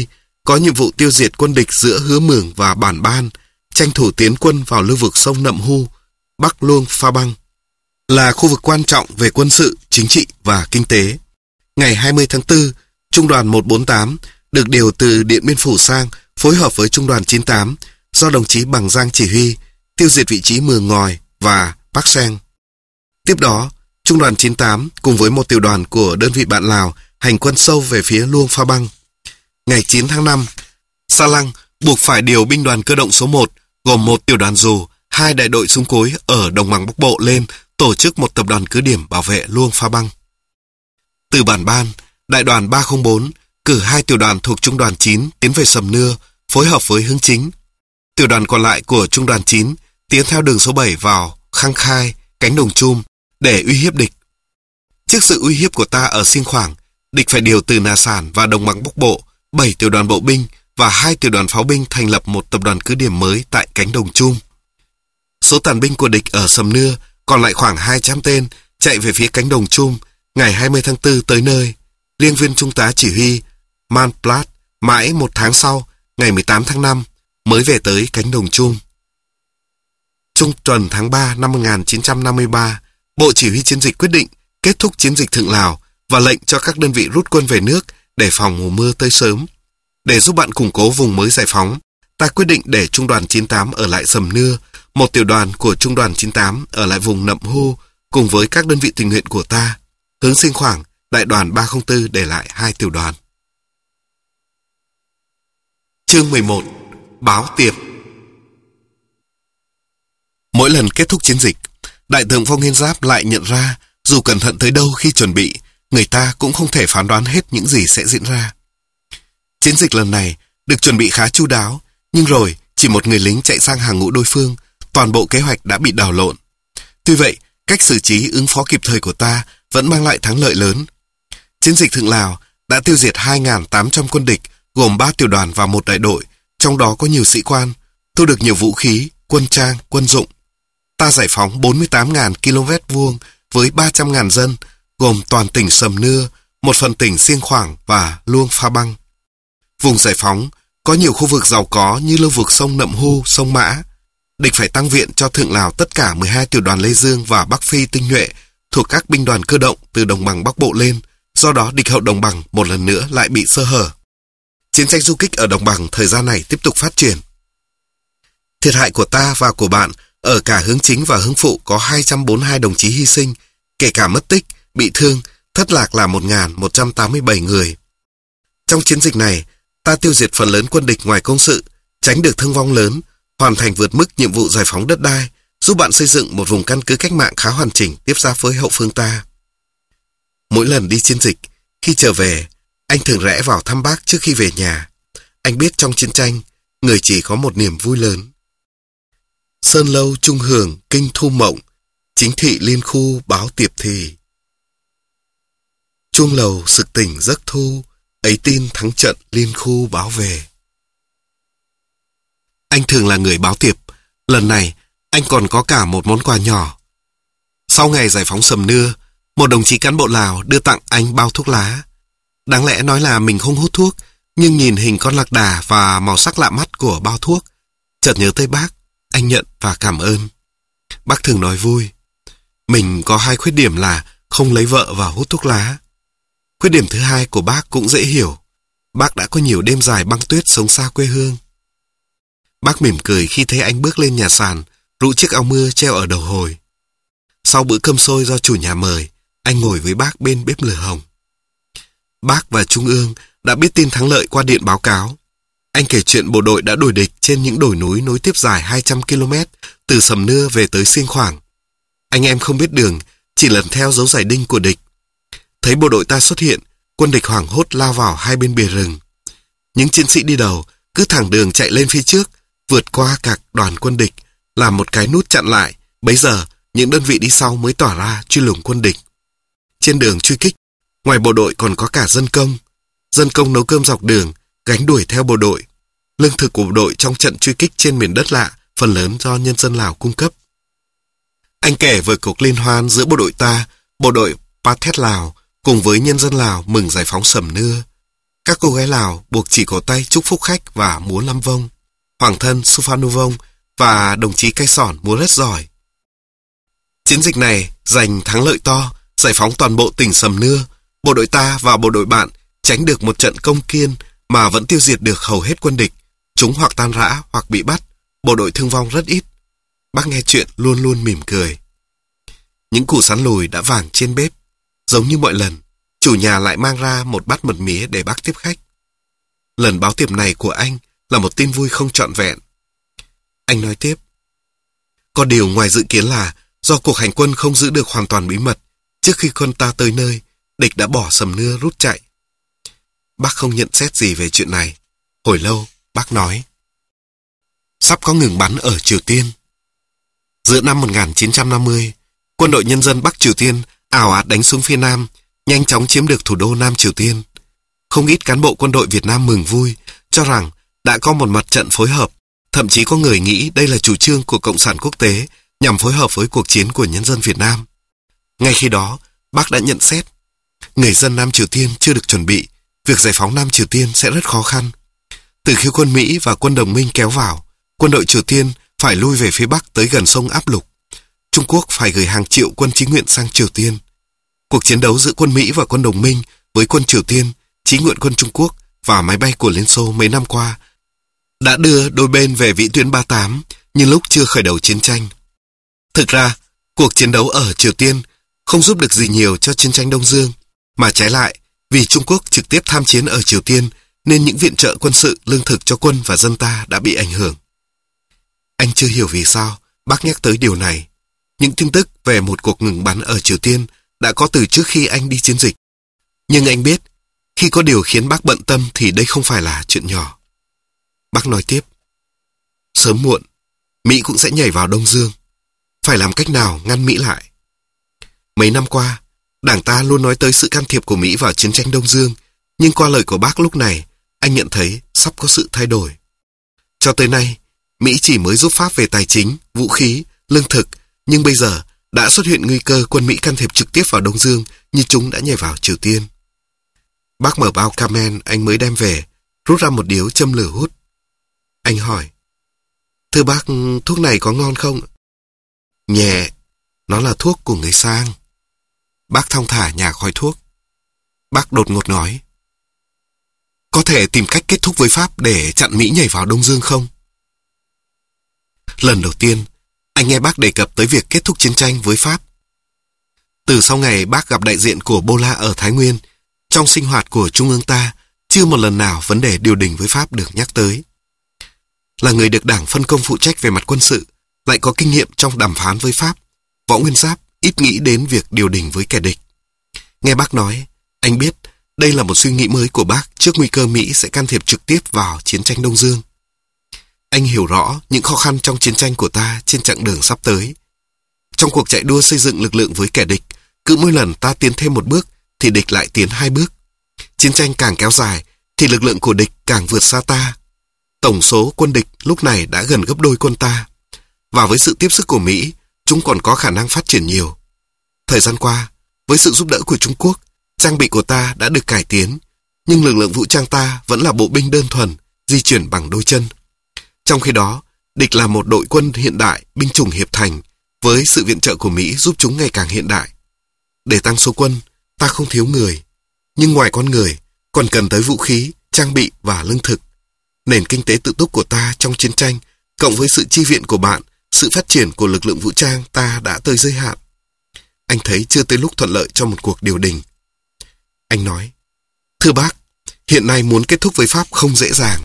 có nhiệm vụ tiêu diệt quân địch giữa Hứa Mường và Bản Ban, tranh thủ tiến quân vào lưu vực sông Nậm Hu, Bắc Luông Pha Băng, là khu vực quan trọng về quân sự, chính trị và kinh tế. Ngày hai mươi tháng tư, Trung đoàn một bốn tám được điều từ Điện Biên Phủ sang phối hợp với Trung đoàn chín tám do đồng chí Bằng Giang chỉ huy, tiêu diệt vị trí Mường Ngòi và Bắc Seng. Tiếp đó, Trung đoàn chín tám cùng với một tiểu đoàn của đơn vị bạn Lào hành quân sâu về phía Luông Pha Băng. Ngày chín tháng năm, Sa Lăng buộc phải điều binh đoàn cơ động số một gồm một tiểu đoàn dù, hai đại đội súng cối ở đồng bằng Bắc Bộ lên tổ chức một tập đoàn cứ điểm bảo vệ Luông Pha Băng. Từ Bản Ban, đại đoàn ba không bốn cử hai tiểu đoàn thuộc Trung đoàn chín tiến về Sầm Nưa phối hợp với hướng chính. Tiểu đoàn còn lại của Trung đoàn chín tiến theo đường số bảy vào Khang Khai, cánh đồng Chum để uy hiếp địch. Trước sự uy hiếp của ta ở Xiêng Khoảng, địch phải điều từ Nà Sản và đồng bằng Bắc Bộ bảy tiểu đoàn bộ binh và hai tiểu đoàn pháo binh thành lập một tập đoàn cứ điểm mới tại cánh đồng Chum. Số tàn binh của địch ở Sầm Nưa còn lại khoảng hai trăm tên chạy về phía cánh đồng Chum. Ngày hai mươi tháng tư tới nơi, riêng viên trung tá chỉ huy Man Plat mãi một tháng sau, ngày mười tám tháng năm, mới về tới cánh đồng Chum. Trung tuần tháng ba năm một nghìn chín trăm năm mươi ba, Bộ Chỉ huy Chiến dịch quyết định kết thúc chiến dịch Thượng Lào và lệnh cho các đơn vị rút quân về nước để phòng mùa mưa tới sớm. Để giúp bạn củng cố vùng mới giải phóng, ta quyết định để Trung đoàn chín tám ở lại Sầm Nưa, một tiểu đoàn của Trung đoàn chín tám ở lại vùng Nậm Hu cùng với các đơn vị tình nguyện của ta. Hướng Xiêng Khoảng, đại đoàn ba không bốn để lại hai tiểu đoàn. Chương mười một. Báo tiệp. Mỗi lần kết thúc chiến dịch, Đại tướng Phong Hiên Giáp lại nhận ra dù cẩn thận tới đâu khi chuẩn bị, người ta cũng không thể phán đoán hết những gì sẽ diễn ra. Chiến dịch lần này được chuẩn bị khá chu đáo, nhưng rồi chỉ một người lính chạy sang hàng ngũ đối phương, toàn bộ kế hoạch đã bị đảo lộn. Tuy vậy, cách xử trí ứng phó kịp thời của ta vẫn mang lại thắng lợi lớn. Chiến dịch Thượng Lào đã tiêu diệt hai nghìn tám trăm quân địch gồm ba tiểu đoàn và một đại đội, trong đó có nhiều sĩ quan, thu được nhiều vũ khí, quân trang, quân dụng. Ta giải phóng bốn mươi tám nghìn ki lô mét vuông với ba trăm nghìn dân, gồm toàn tỉnh Sầm Nưa, một phần tỉnh Xiêng Khoảng và Luông Pha Băng. Vùng giải phóng có nhiều khu vực giàu có như lưu vực sông Nậm Hu, sông Mã. Địch phải tăng viện cho Thượng Lào tất cả mười hai tiểu đoàn Lê Dương và Bắc Phi tinh nhuệ thuộc các binh đoàn cơ động từ đồng bằng Bắc Bộ lên, do đó địch hậu đồng bằng một lần nữa lại bị sơ hở. Chiến tranh du kích ở đồng bằng thời gian này tiếp tục phát triển. Thiệt hại của ta và của bạn ở cả hướng chính và hướng phụ có hai trăm bốn mươi hai đồng chí hy sinh, kể cả mất tích, bị thương, thất lạc là một nghìn một trăm tám mươi bảy người. Trong chiến dịch này, ta tiêu diệt phần lớn quân địch ngoài công sự, tránh được thương vong lớn, hoàn thành vượt mức nhiệm vụ giải phóng đất đai, giúp bạn xây dựng một vùng căn cứ cách mạng khá hoàn chỉnh tiếp giáp với hậu phương ta. Mỗi lần đi chiến dịch, khi trở về, anh thường rẽ vào thăm bác trước khi về nhà. Anh biết trong chiến tranh, người chỉ có một niềm vui lớn. Sơn lâu trung hưởng kinh thu mộng, chính thị liên khu báo tiệp thì. Chuông lầu sực tỉnh giấc thu, ấy tin thắng trận liên khu báo về. Anh thường là người báo tiệp, lần này anh còn có cả một món quà nhỏ. Sau ngày giải phóng Sầm Nưa, một đồng chí cán bộ Lào đưa tặng anh bao thuốc lá. Đáng lẽ nói là mình không hút thuốc, nhưng nhìn hình con lạc đà và màu sắc lạ mắt của bao thuốc, chợt nhớ tới bác, anh nhận và cảm ơn. Bác thường nói vui, mình có hai khuyết điểm là không lấy vợ và hút thuốc lá. Khuyết điểm thứ hai của bác cũng dễ hiểu, bác đã có nhiều đêm dài băng tuyết sống xa quê hương. Bác mỉm cười khi thấy anh bước lên nhà sàn, rũ chiếc áo mưa treo ở đầu hồi. Sau bữa cơm xôi do chủ nhà mời, anh ngồi với bác bên bếp lửa hồng. Bác và Trung ương đã biết tin thắng lợi qua điện báo cáo. Anh kể chuyện bộ đội đã đuổi địch trên những đồi núi nối tiếp dài hai trăm ki lô mét từ Sầm Nưa về tới Xiêng Khoảng. Anh em không biết đường, chỉ lần theo dấu giải đinh của địch. Thấy bộ đội ta xuất hiện, quân địch hoảng hốt lao vào hai bên bìa rừng. Những chiến sĩ đi đầu cứ thẳng đường chạy lên phía trước, vượt qua các đoàn quân địch, làm một cái nút chặn lại. Bấy giờ, những đơn vị đi sau mới tỏa ra truy lùng quân địch. Trên đường truy kích, ngoài bộ đội còn có cả dân công. Dân công nấu cơm dọc đường, gánh đuổi theo bộ đội. Lương thực của bộ đội trong trận truy kích trên miền đất lạ, phần lớn do nhân dân Lào cung cấp. Anh kể về cuộc liên hoan giữa bộ đội ta, bộ đội Pathet Lào, cùng với nhân dân Lào mừng giải phóng Sầm Nưa. Các cô gái Lào buộc chỉ cổ tay chúc phúc khách và múa lăm vông. Hoàng thân Suphanuvong và đồng chí Cai Sòn múa rất giỏi. Chiến dịch này giành thắng lợi to, giải phóng toàn bộ tỉnh Sầm Nưa. Bộ đội ta và bộ đội bạn tránh được một trận công kiên mà vẫn tiêu diệt được hầu hết quân địch. Chúng hoặc tan rã hoặc bị bắt. Bộ đội thương vong rất ít. Bác nghe chuyện luôn luôn mỉm cười. Những củ sắn lùi đã vàng trên bếp. Giống như mọi lần, chủ nhà lại mang ra một bát mật mía để bác tiếp khách. Lần báo tiệp này của anh là một tin vui không trọn vẹn. Anh nói tiếp. Có điều ngoài dự kiến là do cuộc hành quân không giữ được hoàn toàn bí mật, trước khi quân ta tới nơi, địch đã bỏ Sầm Nưa rút chạy. Bác không nhận xét gì về chuyện này. Hồi lâu, bác nói. Sắp có ngừng bắn ở Triều Tiên. Giữa năm một nghìn chín trăm năm mươi, quân đội nhân dân Bắc Triều Tiên ào ạt đánh xuống phía Nam, nhanh chóng chiếm được thủ đô Nam Triều Tiên. Không ít cán bộ quân đội Việt Nam mừng vui, cho rằng đã có một mặt trận phối hợp. Thậm chí có người nghĩ đây là chủ trương của Cộng sản quốc tế nhằm phối hợp với cuộc chiến của nhân dân Việt Nam. Ngay khi đó, bác đã nhận xét, người dân Nam Triều Tiên chưa được chuẩn bị, việc giải phóng Nam Triều Tiên sẽ rất khó khăn. Từ khi quân Mỹ và quân đồng minh kéo vào, quân đội Triều Tiên phải lui về phía Bắc tới gần sông Áp Lục. Trung Quốc phải gửi hàng triệu quân chí nguyện sang Triều Tiên. Cuộc chiến đấu giữa quân Mỹ và quân đồng minh với quân Triều Tiên, chí nguyện quân Trung Quốc và máy bay của Liên Xô mấy năm qua đã đưa đôi bên về vĩ tuyến ba mươi tám, nhưng lúc chưa khởi đầu chiến tranh. Thực ra, cuộc chiến đấu ở Triều Tiên không giúp được gì nhiều cho chiến tranh Đông Dương, mà trái lại, vì Trung Quốc trực tiếp tham chiến ở Triều Tiên nên những viện trợ quân sự, lương thực cho quân và dân ta đã bị ảnh hưởng. Anh chưa hiểu vì sao bác nhắc tới điều này. Những tin tức về một cuộc ngừng bắn ở Triều Tiên đã có từ trước khi anh đi chiến dịch. Nhưng anh biết, khi có điều khiến bác bận tâm thì đây không phải là chuyện nhỏ. Bác nói tiếp. Sớm muộn, Mỹ cũng sẽ nhảy vào Đông Dương. Phải làm cách nào ngăn Mỹ lại. Mấy năm qua, Đảng ta luôn nói tới sự can thiệp của Mỹ vào chiến tranh Đông Dương, nhưng qua lời của bác lúc này, anh nhận thấy sắp có sự thay đổi. Cho tới nay, Mỹ chỉ mới giúp Pháp về tài chính, vũ khí, lương thực, nhưng bây giờ đã xuất hiện nguy cơ quân Mỹ can thiệp trực tiếp vào Đông Dương như chúng đã nhảy vào Triều Tiên. Bác mở bao Camel anh mới đem về, rút ra một điếu châm lửa hút. Anh hỏi, thưa bác, thuốc này có ngon không? Nhẹ, nó là thuốc của người sang. Bác thong thả nhả khói thuốc. Bác đột ngột nói, có thể tìm cách kết thúc với Pháp để chặn Mỹ nhảy vào Đông Dương không? Lần đầu tiên, anh nghe bác đề cập tới việc kết thúc chiến tranh với Pháp. Từ sau ngày bác gặp đại diện của Bô La ở Thái Nguyên, trong sinh hoạt của Trung ương ta, chưa một lần nào vấn đề điều đình với Pháp được nhắc tới. Là người được Đảng phân công phụ trách về mặt quân sự, lại có kinh nghiệm trong đàm phán với Pháp, Võ Nguyên Giáp ít nghĩ đến việc điều đình với kẻ địch. Nghe bác nói, anh biết đây là một suy nghĩ mới của bác trước nguy cơ Mỹ sẽ can thiệp trực tiếp vào chiến tranh Đông Dương. Anh hiểu rõ những khó khăn trong chiến tranh của ta trên chặng đường sắp tới. Trong cuộc chạy đua xây dựng lực lượng với kẻ địch, cứ mỗi lần ta tiến thêm một bước thì địch lại tiến hai bước. Chiến tranh càng kéo dài thì lực lượng của địch càng vượt xa ta. Tổng số quân địch lúc này đã gần gấp đôi quân ta. Và với sự tiếp sức của Mỹ, chúng còn có khả năng phát triển nhiều. Thời gian qua, với sự giúp đỡ của Trung Quốc, trang bị của ta đã được cải tiến, nhưng lực lượng vũ trang ta vẫn là bộ binh đơn thuần, di chuyển bằng đôi chân. Trong khi đó, địch là một đội quân hiện đại, binh chủng hiệp thành, với sự viện trợ của Mỹ giúp chúng ngày càng hiện đại. Để tăng số quân, ta không thiếu người, nhưng ngoài con người, còn cần tới vũ khí, trang bị và lương thực. Nền kinh tế tự túc của ta trong chiến tranh, cộng với sự chi viện của bạn, sự phát triển của lực lượng vũ trang ta đã tới giới hạn. Anh thấy chưa tới lúc thuận lợi cho một cuộc điều đình. Anh nói, thưa bác, hiện nay muốn kết thúc với Pháp không dễ dàng.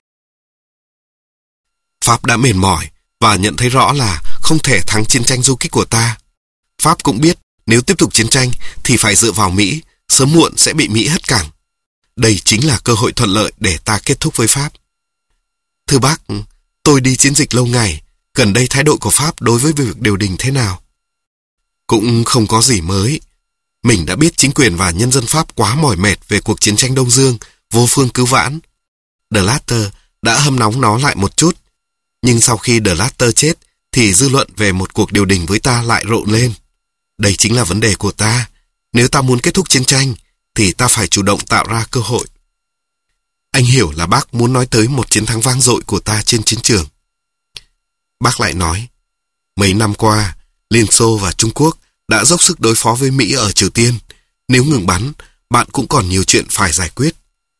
Pháp đã mệt mỏi và nhận thấy rõ là không thể thắng chiến tranh du kích của ta. Pháp cũng biết nếu tiếp tục chiến tranh thì phải dựa vào Mỹ, sớm muộn sẽ bị Mỹ hất cẳng. Đây chính là cơ hội thuận lợi để ta kết thúc với Pháp. Thưa bác, tôi đi chiến dịch lâu ngày, gần đây thái độ của Pháp đối với việc điều đình thế nào? Cũng không có gì mới. Mình đã biết chính quyền và nhân dân Pháp quá mỏi mệt về cuộc chiến tranh Đông Dương, vô phương cứu vãn. De Latter đã hâm nóng nó lại một chút. Nhưng sau khi De Latter chết, thì dư luận về một cuộc điều đình với ta lại rộ lên. Đây chính là vấn đề của ta. Nếu ta muốn kết thúc chiến tranh, thì ta phải chủ động tạo ra cơ hội. Anh hiểu là bác muốn nói tới một chiến thắng vang dội của ta trên chiến trường. Bác lại nói, mấy năm qua, Liên Xô và Trung Quốc đã dốc sức đối phó với Mỹ ở Triều Tiên. Nếu ngừng bắn, bạn cũng còn nhiều chuyện phải giải quyết.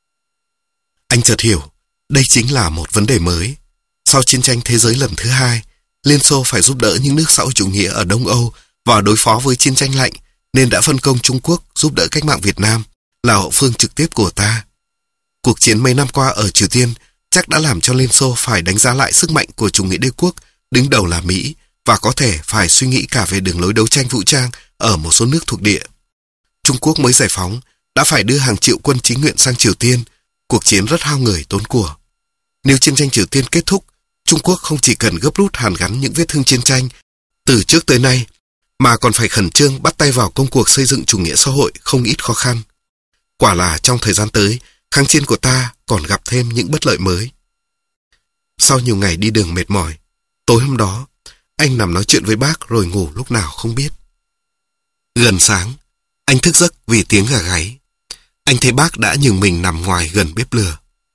Anh chợt hiểu, đây chính là một vấn đề mới. Sau chiến tranh thế giới lần thứ hai, Liên Xô phải giúp đỡ những nước xã hội chủ nghĩa ở Đông Âu và đối phó với chiến tranh lạnh, nên đã phân công Trung Quốc giúp đỡ cách mạng Việt Nam, là hậu phương trực tiếp của ta. Cuộc chiến mấy năm qua ở Triều Tiên chắc đã làm cho Liên Xô phải đánh giá lại sức mạnh của chủ nghĩa đế quốc, đứng đầu là Mỹ, và có thể phải suy nghĩ cả về đường lối đấu tranh vũ trang ở một số nước thuộc địa. Trung Quốc mới giải phóng, đã phải đưa hàng triệu quân chính nguyện sang Triều Tiên, cuộc chiến rất hao người tốn của. Nếu chiến tranh Triều Tiên kết thúc, Trung Quốc không chỉ cần gấp rút hàn gắn những vết thương chiến tranh từ trước tới nay, mà còn phải khẩn trương bắt tay vào công cuộc xây dựng chủ nghĩa xã hội không ít khó khăn. Quả là trong thời gian tới, kháng chiến của ta còn gặp thêm những bất lợi mới. Sau nhiều ngày đi đường mệt mỏi, tối hôm đó, anh nằm nói chuyện với bác rồi ngủ lúc nào không biết. Gần sáng, anh thức giấc vì tiếng gà gáy. Anh thấy bác đã nhường mình nằm ngoài gần bếp lửa.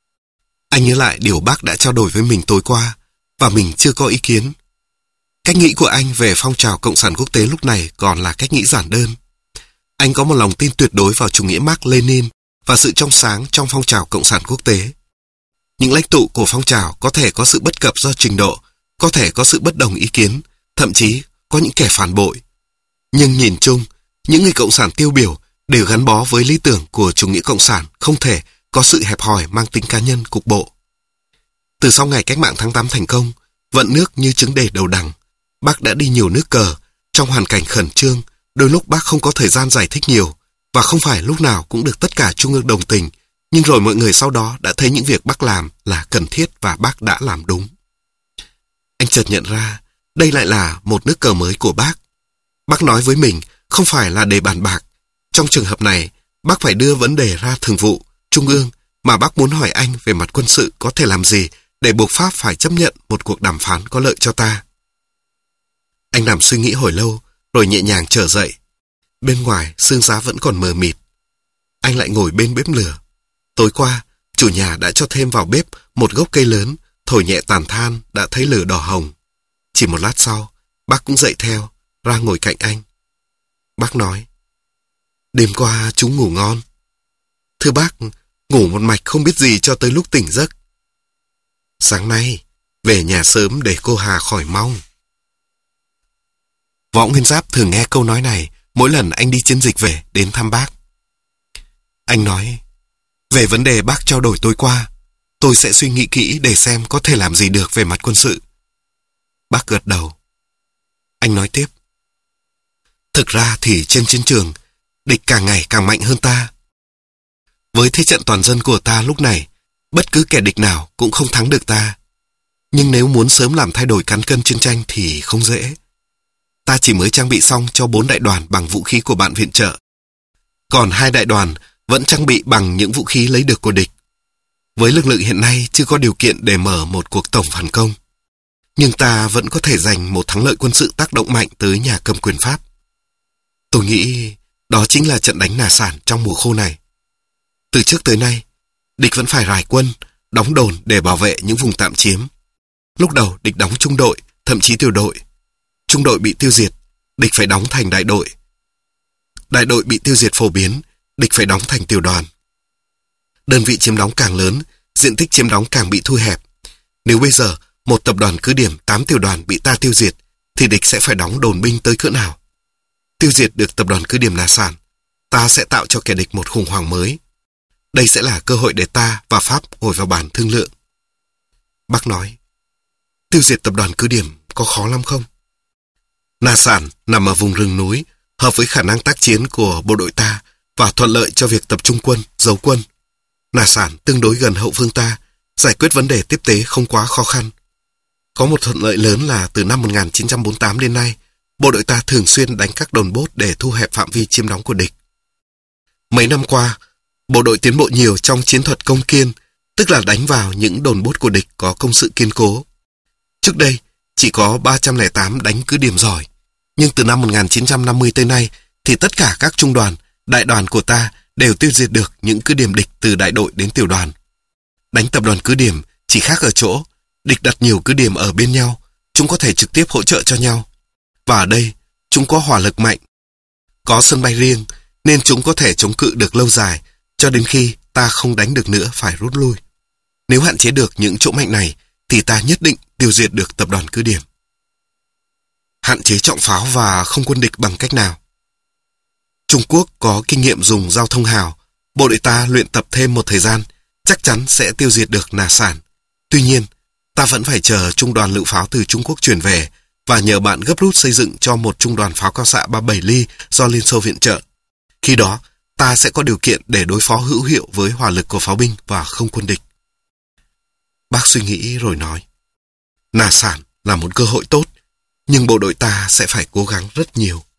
Anh nhớ lại điều bác đã trao đổi với mình tối qua, và mình chưa có ý kiến. Cách nghĩ của anh về phong trào cộng sản quốc tế lúc này còn là cách nghĩ giản đơn. Anh có một lòng tin tuyệt đối vào chủ nghĩa Mác Lênin và sự trong sáng trong phong trào cộng sản quốc tế. Những lãnh tụ của phong trào có thể có sự bất cập do trình độ, có thể có sự bất đồng ý kiến, thậm chí có những kẻ phản bội. Nhưng nhìn chung, những người cộng sản tiêu biểu đều gắn bó với lý tưởng của chủ nghĩa cộng sản, không thể có sự hẹp hòi mang tính cá nhân cục bộ. Từ sau ngày cách mạng tháng tám thành công, vận nước như trứng đề đầu đằng, bác đã đi nhiều nước cờ, trong hoàn cảnh khẩn trương, đôi lúc bác không có thời gian giải thích nhiều, và không phải lúc nào cũng được tất cả Trung ương đồng tình, nhưng rồi mọi người sau đó đã thấy những việc bác làm là cần thiết và bác đã làm đúng. Anh chợt nhận ra, đây lại là một nước cờ mới của bác. Bác nói với mình, không phải là để bàn bạc. Trong trường hợp này, bác phải đưa vấn đề ra thường vụ, Trung ương, mà bác muốn hỏi anh về mặt quân sự có thể làm gì để buộc Pháp phải chấp nhận một cuộc đàm phán có lợi cho ta. Anh nằm suy nghĩ hồi lâu, rồi nhẹ nhàng trở dậy. Bên ngoài, sương giá vẫn còn mờ mịt. Anh lại ngồi bên bếp lửa. Tối qua, chủ nhà đã cho thêm vào bếp một gốc cây lớn, thổi nhẹ tàn than đã thấy lửa đỏ hồng. Chỉ một lát sau, bác cũng dậy theo, ra ngồi cạnh anh. Bác nói, đêm qua chúng ngủ ngon. Thưa bác, ngủ một mạch không biết gì cho tới lúc tỉnh giấc. Sáng nay, về nhà sớm để cô Hà khỏi mong. Võ Nguyên Giáp thường nghe câu nói này mỗi lần anh đi chiến dịch về đến thăm bác. Anh nói, về vấn đề bác trao đổi tối qua, tôi sẽ suy nghĩ kỹ để xem có thể làm gì được về mặt quân sự. Bác gật đầu. Anh nói tiếp, thực ra thì trên chiến trường, địch càng ngày càng mạnh hơn ta. Với thế trận toàn dân của ta lúc này, bất cứ kẻ địch nào cũng không thắng được ta. Nhưng nếu muốn sớm làm thay đổi cán cân chiến tranh thì không dễ. Ta chỉ mới trang bị xong cho bốn đại đoàn bằng vũ khí của bạn viện trợ. Còn hai đại đoàn vẫn trang bị bằng những vũ khí lấy được của địch. Với lực lượng hiện nay chưa có điều kiện để mở một cuộc tổng phản công. Nhưng ta vẫn có thể giành một thắng lợi quân sự tác động mạnh tới nhà cầm quyền Pháp. Tôi nghĩ đó chính là trận đánh Nà Sản trong mùa khô này. Từ trước tới nay, địch vẫn phải rải quân, đóng đồn để bảo vệ những vùng tạm chiếm. Lúc đầu địch đóng trung đội, thậm chí tiểu đội. Trung đội bị tiêu diệt, địch phải đóng thành đại đội. Đại đội bị tiêu diệt phổ biến, địch phải đóng thành tiểu đoàn. Đơn vị chiếm đóng càng lớn, diện tích chiếm đóng càng bị thu hẹp. Nếu bây giờ một tập đoàn cứ điểm tám tiểu đoàn bị ta tiêu diệt, thì địch sẽ phải đóng đồn binh tới cỡ nào? Tiêu diệt được tập đoàn cứ điểm Nà Sản, ta sẽ tạo cho kẻ địch một khủng hoảng mới. Đây sẽ là cơ hội để ta và Pháp ngồi vào bàn thương lượng. Bác nói, tiêu diệt tập đoàn cứ điểm có khó lắm không? Nà Sản nằm ở vùng rừng núi, hợp với khả năng tác chiến của bộ đội ta và thuận lợi cho việc tập trung quân, giấu quân. Nà Sản tương đối gần hậu phương ta, giải quyết vấn đề tiếp tế không quá khó khăn. Có một thuận lợi lớn là từ năm một nghìn chín trăm bốn mươi tám đến nay, bộ đội ta thường xuyên đánh các đồn bốt để thu hẹp phạm vi chiếm đóng của địch. Mấy năm qua, bộ đội tiến bộ nhiều trong chiến thuật công kiên, tức là đánh vào những đồn bốt của địch có công sự kiên cố. Trước đây, chỉ có ba trăm lẻ tám đánh cứ điểm giỏi, nhưng từ năm một nghìn chín trăm năm mươi tới nay, thì tất cả các trung đoàn, đại đoàn của ta đều tiêu diệt được những cứ điểm địch từ đại đội đến tiểu đoàn. Đánh tập đoàn cứ điểm chỉ khác ở chỗ, địch đặt nhiều cứ điểm ở bên nhau, chúng có thể trực tiếp hỗ trợ cho nhau. Và ở đây, chúng có hỏa lực mạnh. Có sân bay riêng, nên chúng có thể chống cự được lâu dài, cho đến khi ta không đánh được nữa phải rút lui. Nếu hạn chế được những chỗ mạnh này, thì ta nhất định tiêu diệt được tập đoàn cứ điểm. Hạn chế trọng pháo và không quân địch bằng cách nào? Trung Quốc có kinh nghiệm dùng giao thông hào. Bộ đội ta luyện tập thêm một thời gian, chắc chắn sẽ tiêu diệt được Nà Sản. Tuy nhiên, ta vẫn phải chờ trung đoàn lựu pháo từ Trung Quốc chuyển về và nhờ bạn gấp rút xây dựng cho một trung đoàn pháo cao xạ ba mươi bảy ly do Liên Xô viện trợ. Khi đó, ta sẽ có điều kiện để đối phó hữu hiệu với hỏa lực của pháo binh và không quân địch. Bác suy nghĩ rồi nói, Nà Sản là một cơ hội tốt, nhưng bộ đội ta sẽ phải cố gắng rất nhiều.